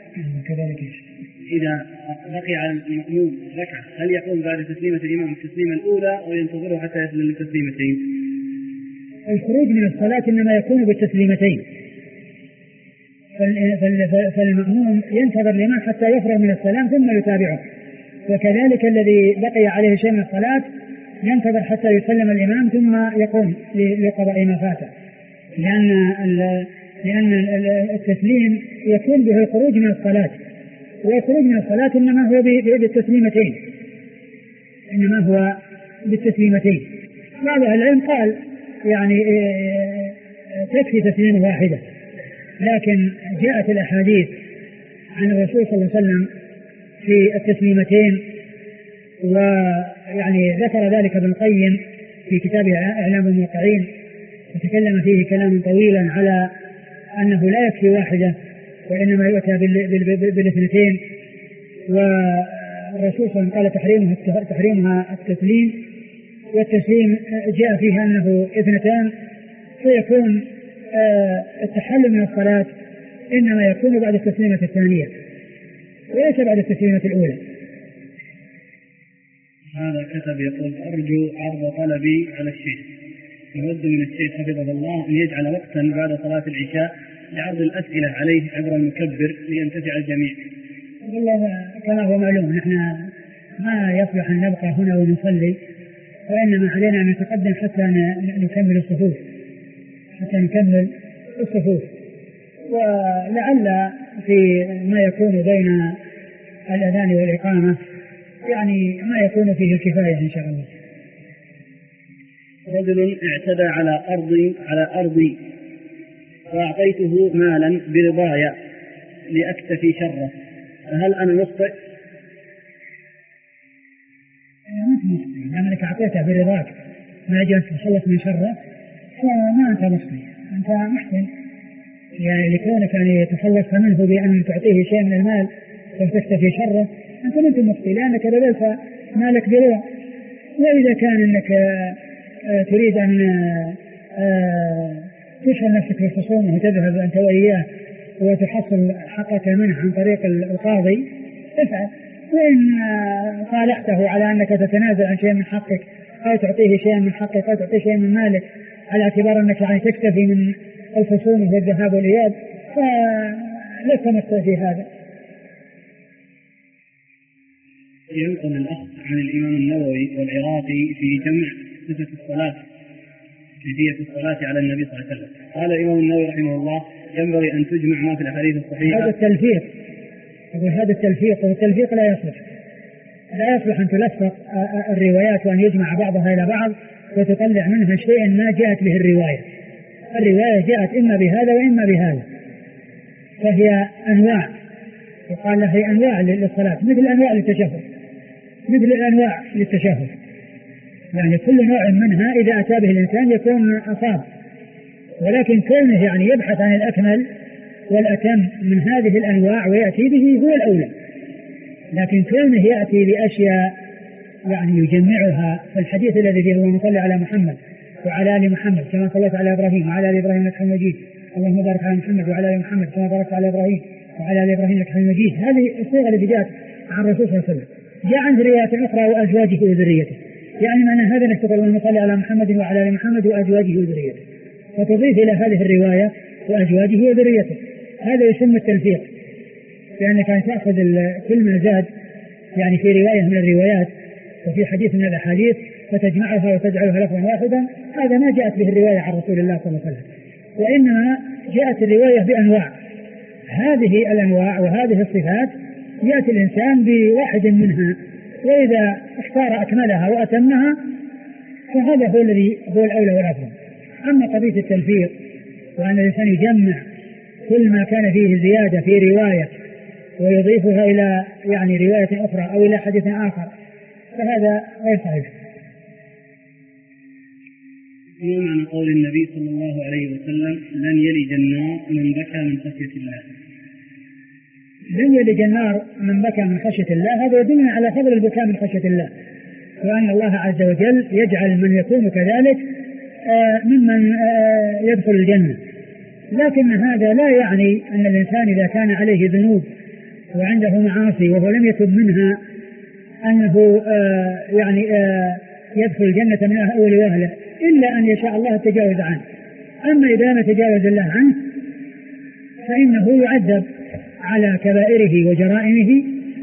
Speaker 2: إذا بقي على المأموم ركعة هل يقوم بعد تسليمة الإمام التسليمة الأولى أو ينتظره حتى يسلم التسليمتين؟
Speaker 1: الخروج من الصلاة إنما يكون بالتسليمتين، فالمأموم ينتظر الإمام حتى يفرغ من السلام ثم يتابعه، وكذلك الذي بقي عليه شيء من الصلاة ينتظر حتى يسلم الإمام ثم يقوم لقضاء ما فاته، لأن التسليم يكون به الخروج من الصلاة، والخروج من الصلاة إنما هو بالتسليمتين. بعض العلم قال يعني تكفي تسليمة واحدة، لكن جاءت الأحاديث عن الرسول صلى الله عليه وسلم في التسليمتين، ويعني ذكر ذلك ابن القيم في كتابه إعلام الموقعين وتكلم فيه كلاما طويلا على أنه لا يكفي واحدة وإنما يؤتى بالاثنتين، والرسول صلى الله عليه وسلم قال تحريمها التسليم، والتسليم جاء فيه أنه اثنتان، فيكون التحلل من الصلاة إنما يكون بعد التسليمة الثانية وليس بعد التسليمة الأولى.
Speaker 2: هذا كتب يقول أرجو عرض طلبي على الشيخ، يود من الشيخ حفظه الله أن يجعل وقتا بعد صلاة العشاء لعرض الأسئلة عليه عبر المكبر لينتفع الجميع.
Speaker 1: والله كما هو معلوم نحن ما يصلح أن نبقى هنا ونصلي، وإنما علينا أن نتقدم حتى نكمل الصفوف، ولعل في ما يكون بين الأذان والإقامة يعني ما يكون فيه الكفاية إن شاء الله.
Speaker 2: رجل اعتدى على أرضي وأعطيته مالا برضايا لأكتفي شره، فهل أنا مخطئ؟
Speaker 1: لأنك أعطيته برضاك ما جاءت تخلص من شره فما أنت مخطئ، أنت محسن، يعني لكونك أن يتخلص منه بأن تعطيه شيء من المال وتكتفي شره أنت ما أنت مخطئ، لأنك بذلت مالك برضا. وإذا كان أنك تريد أن تشغل نفسك بالخصومة وتذهب أنت وإياه وتحصل حقك منه عن طريق القاضي افعل، وإن صالحته على أنك تتنازل عن شيء من حقك أو تعطيه شيء من حقك أو تعطيه شيء من مالك على اعتبار أنك يعني تكتفي من الخصومة والذهاب والإياب، فلست مخطئ في هذا.
Speaker 2: ينقل الأخ عن الإمام النووي والعراقي في جمع صفة الصلاة كيفية الصلاة على النبي صلى الله عليه وسلم. قال الإمام النووي رحمه الله: ينبغي أن تجمع ما في الأحاديث الصحيحة.
Speaker 1: هذا التلفيق، هذا التلفيق، والتلفيق لا يصلح أن تلفق الروايات وأن يجمع بعضها إلى بعض وتطلع منها شيئا ما جاءت به الرواية. الرواية جاءت إما بهذا وإما بهذا، فهي أنواع، وقال هي أنواع للصلاة مثل أنواع للتشهد، يعني كل نوع منها إذا أتى به الإنسان يكون أصاب، ولكن كونه يعني يبحث عن الأكمل والأتم من هذه الأنواع ويأتي به هو الأولى. لكن كونه يأتي بأشياء يعني يجمعها في الحديث الذي فيه اللهم صل على محمد وعلى آل محمد كما صليت على إبراهيم وعلى آل إبراهيم إنك حميد مجيد، اللهم بارك على محمد وعلى آل محمد كما باركت على إبراهيم وعلى آل إبراهيم إنك حميد مجيد، هذه الصيغة التي جاءت عن الرسول صلى الله عليه وسلم. جاء عن روايات أخرى وأزواجه وذريته، يعني معنى هذا نكتب اللهم صل على محمد وعلى آل محمد وأزواجه وذريته، فتضيف إلى هذه الرواية وأزواجه وذريته، هذا يسمى التلفيق، لأنك أن تأخذ كل ما زاد يعني في رواية من الروايات وفي حديث من الأحاديث فتجمعها وتجعلها لفظا واحدا، هذا ما جاءت به الرواية عن رسول الله صلى الله عليه وسلم، وإنما جاءت الرواية بأنواع، هذه الأنواع وهذه الصفات يأتي الإنسان بواحد منها، وإذا اختار أكملها وأتمها فهذا هو الذي هو الأولى والأفضل. أما قضية التلفيق وأن الإنسان يجمع كل ما كان فيه زيادة في رواية ويضيفها إلى يعني رواية أخرى أو إلى حديث آخر فهذا غير صحيح.
Speaker 2: عن قول النبي صلى الله عليه وسلم: لن يلج النار من بكى من خشية الله.
Speaker 1: لن يلج النار من بكى من خشية الله، هذا يدلنا على فضل البكاء من خشية الله، وأن الله عز وجل يجعل من يكون كذلك ممن يدخل الجنة. لكن هذا لا يعني أن الإنسان إذا كان عليه ذنوب وعنده معاصي وهو لم يتب منها أنه يدخل الجنة من أول وهلة، إلا أن يشاء الله التجاوز عنه. أما إذا لم يتجاوز الله عنه فإنه يعذب على كبائره وجرائمه،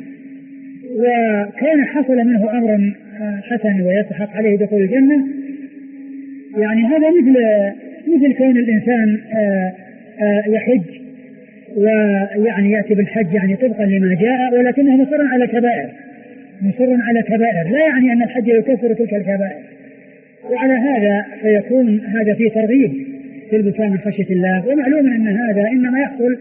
Speaker 1: وكان حصل منه أمر حسن ويستحق عليه دخول الجنة، يعني هذا مثل كون الإنسان يحج ويعني يأتي بالحج يعني طبقا لما جاء، ولكنه مصر على كبائر، لا يعني أن الحج يكفر تلك الكبائر، وعلى هذا فيكون هذا فيه ترغيب في البكاء من خشية الله. ومعلوم أن هذا إنما يحصل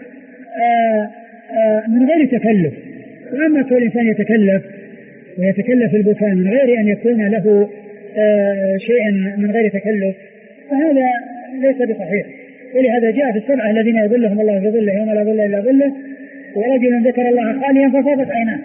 Speaker 1: من غير تكلف، وأما كل إنسان يتكلف البكاء من غير أن يكون له شيء من غير تكلف فهذا ليس بصحيح. ولهذا جاء في السبعة الذين يظلهم الله في ظله يوم لا ظل إلا ظله: ورجل ذكر الله خاليا ففاضت عيناه.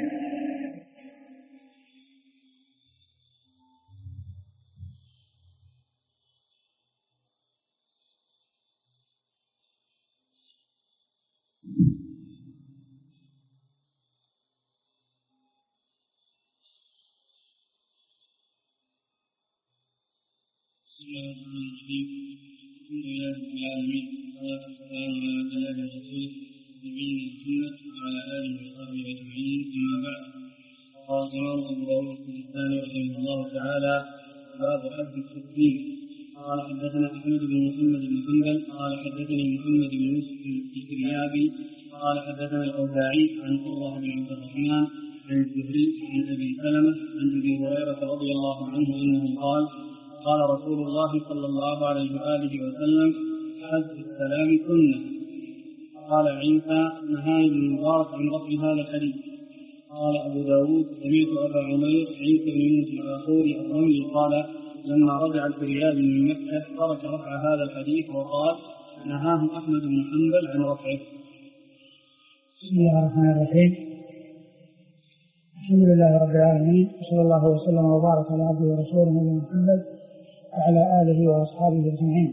Speaker 2: باب حد التكبير. قال حدثنا احمد بن محمد بن حنبل قال حدثني محمد بن يوسف الكريابي قال حدثنا الاوزاعي عن قرة بن عبد الرحمن عن الزهري عن ابي سلمة عن ابي هريرة رضي الله عنه انه قال: قال رسول الله صلى الله عليه واله وسلم: حد السلام سنة. قال عيسى: نهاني ابن المبارك عن رفع هذا الحديث. قال أبو داود: سمعت أبا عمير عيسى بن يونس الآخوري الرملي قال: لما رجع الكريابي من مكة ترك رفع هذا الحديث وقال: نهاه أحمد بن حنبل عن رفعه.
Speaker 1: بسم الله الرحمن الرحيم. الحمد لله رب العالمين، وصلى الله وسلم وبارك على عبده ورسوله نبينا محمد وعلى آله وأصحابه أجمعين.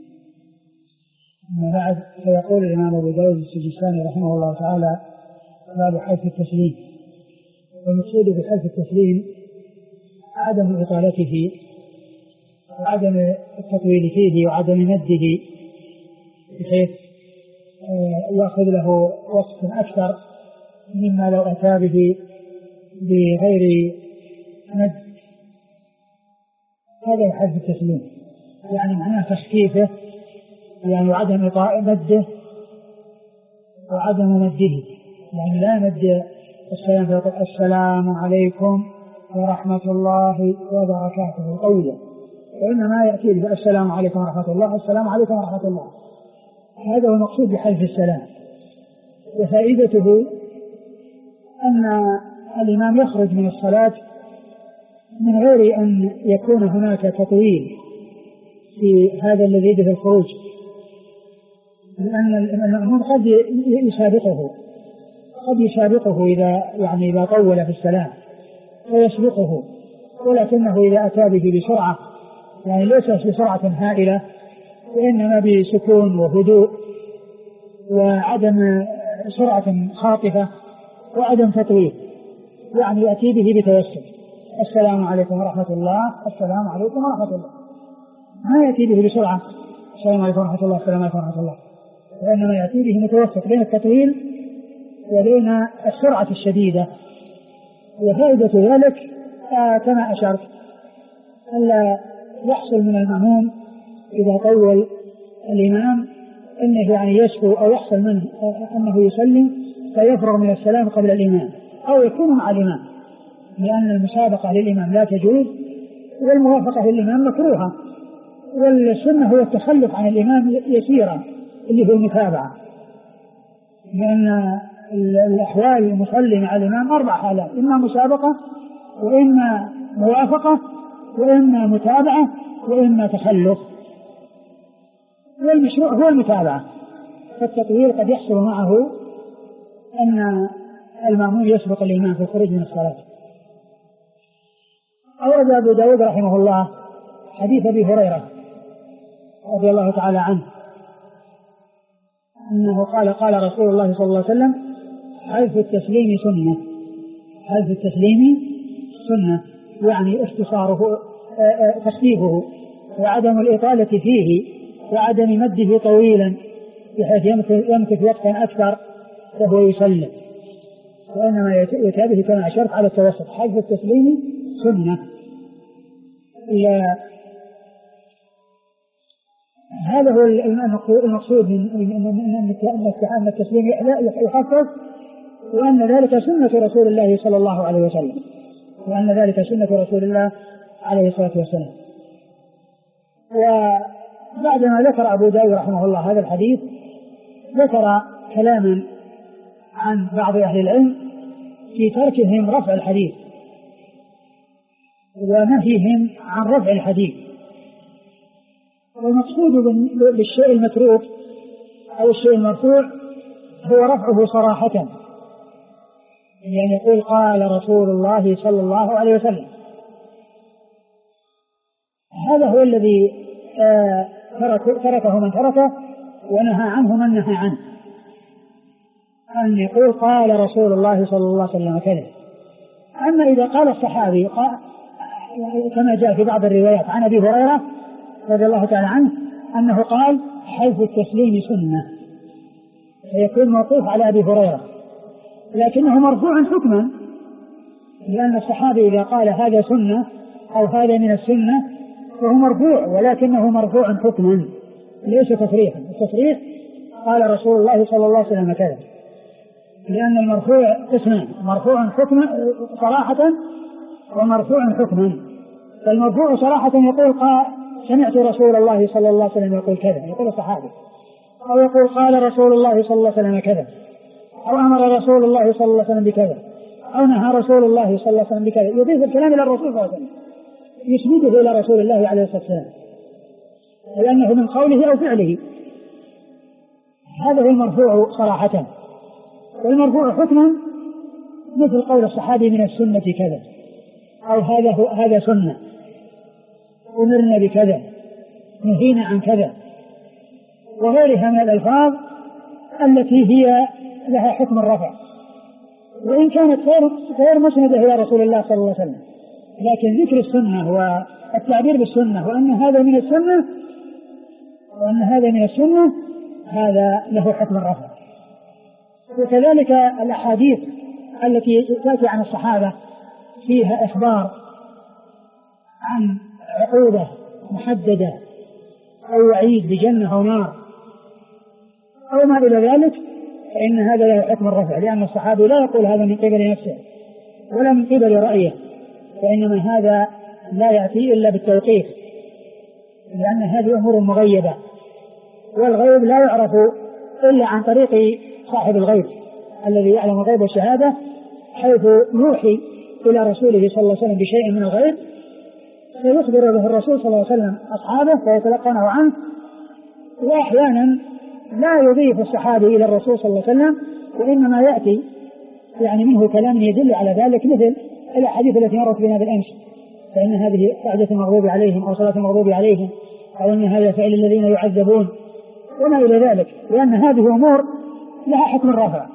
Speaker 1: أما بعد، فيقول الإمام أبو داود السجستاني رحمه الله تعالى: باب حد التسليم. والمقصود بحد التسليم عدم إطالته وعدم التطويل فيه وعدم مده بحيث يأخذ له وقت أكثر مما لو أتى به بغير مد. هذا حد التسليم. يعني معناه تخفيفه، يعني وعدم مده وعدم مده، يعني لا مد السلام فيقول السلام عليكم ورحمة الله وبركاته قولا، وإنما يأتي السلام عليكم ورحمة الله، السلام عليكم ورحمة الله. هذا هو المقصود بحذف السلام. وفائدته أن الإمام يخرج من الصلاة من غير أن يكون هناك تطويل في هذا الذي يده الخروج، لأن المأموم قد يسابقه إذا طول في السلام ويسبقه، ولكنه إذا أتى به بسرعة، يعني ليس بسرعة هائلة، وإنما بسكون وهدوء وعدم سرعة خاطفة وعدم تطويل، يعني يأتي به بتوسط، السلام عليكم ورحمة الله، السلام عليكم ورحمة الله، ما يأتي به بسرعة السلام عليكم ورحمة الله، السلام عليكم ورحمة الله، وإنما يأتي به متوسط بين التطويل وبين السرعة الشديدة. وفائدة ذلك كما أشرت ألا يحصل من المأموم إذا طول الإمام أنه يعني يسهو، أو يحصل منه أنه يسلم فيفرغ من السلام قبل الإمام، أو يكون مع الإمام، لأن المسابقة للإمام لا تجوز، والموافقة للإمام مكروهة، والسنة هو التخلف عن الإمام يسيرا اللي هو المتابعة، لأن الأحوال المصلي مع الإمام 4 حالات: إما مسابقة، وإما موافقة، وإما متابعة، وإما تخلف. والمشروع هو المتابعة، فالتطويل قد يحصل معه أن المأموم يسبق الإمام في الخروج من الصلاة. أورد أبو داود رحمه الله حديث أبي هريرة رضي الله تعالى عنه أنه قال رسول الله صلى الله عليه وسلم: حذف التسليم سنة. حذف التسليم سنة، يعني اختصاره تخفيفه، وعدم الإطالة فيه، وعدم مده طويلا بحيث يمكث وقتا أكثر وهو يسلم، وإنما يتابه كما أشرت على التوسط. حذف التسليم سنة. هذا هو المقصود من التسليم يخفف، وأن ذلك سنة رسول الله صلى الله عليه وسلم، وأن ذلك سنة رسول الله عليه الصلاة والسلام. وبعدما ذكر أبو داود رحمه الله هذا الحديث، ذكر كلاما عن بعض أهل العلم في تركهم رفع الحديث ونهيهم عن رفع الحديث. والمقصود بالشيء المتروك أو الشيء المرفوع هو رفعه صراحة، يعني يقول قال رسول الله صلى الله عليه وسلم. هذا هو الذي تركه من تركه، ونهى عنه من نهى عنه، أن يقول قال رسول الله صلى الله عليه وسلم كذا. أما إذا قال الصحابي كما جاء في بعض الروايات عن أبي هريرة رضي الله تعالى عنه أنه قال: حذف التسليم سنة، فيكون موقوف على أبي هريرة، لكنه مرفوع حكما، لأن الصحابي إذا قال هذا سنة أو هذا من السنة فهو مرفوع، ولكنه مرفوع حكما ليس تصريحا. التصريح قال رسول الله صلى الله عليه وسلم كذا، لأن المرفوع قسمان: مرفوع حكما صراحة، ومرفوع حكما. فالمرفوع صراحة يقول سمعت رسول الله صلى الله عليه وسلم يقول كذا، يقول الصحابي، أو يقول قال رسول الله صلى الله عليه وسلم كذا، أو أمر رسول الله صلى الله عليه وسلم بكذا، أو نهى رسول الله صلى الله عليه وسلم بكذا، يضيف الكلام إلى الرسول صلى الله عليه وسلم، يسنده إلى رسول الله عليه الصلاة والسلام، لأنه من قوله أو فعله. هذا هو المرفوع صراحة. والمرفوع حكما مثل قول الصحابي من السنة كذا، أو هذا سنة، أمرنا بكذا، نهينا عن كذا، وغيرها من الألفاظ التي هي لها حكم الرفع، وإن كانت غير مسندة إلى رسول الله صلى الله عليه وسلم، لكن ذكر السنة والتعبير بالسنة وأن هذا من السنة وأن هذا من السنة هذا له حكم الرفع. وكذلك الأحاديث التي تأتي عن الصحابة فيها إخبار عن عقوبة محددة أو وعيد بجنة أو نار أو ما إلى ذلك، فإن هذا له حكم الرفع، لأن الصحابي لا يقول هذا من قبل نفسه ولا من قبل رأيه، وإنما هذا لا يأتي إلا بالتوقيف، لأن هذه أمور مغيبة، والغيب لا يعرف إلا عن طريق صاحب الغيب الذي يعلم غيب الشهادة، حيث يوحي إلى رسوله صلى الله عليه وسلم بشيء من الغيب فيخبر به الرسول صلى الله عليه وسلم أصحابه فيتلقونه عنه، وأحيانا لا يضيف الصحابي إلى الرسول صلى الله عليه وسلم، وإنما يأتي يعني منه كلام يدل على ذلك، مثل الأحاديث التي مرت بنا بالأمس، فإن هذه قعدة المغضوب عليهم أو صلاة المغضوب عليهم، أو أن هذا فعل الذين يعذبون وما إلى ذلك، لأن هذه أمور لها حكم الرفع،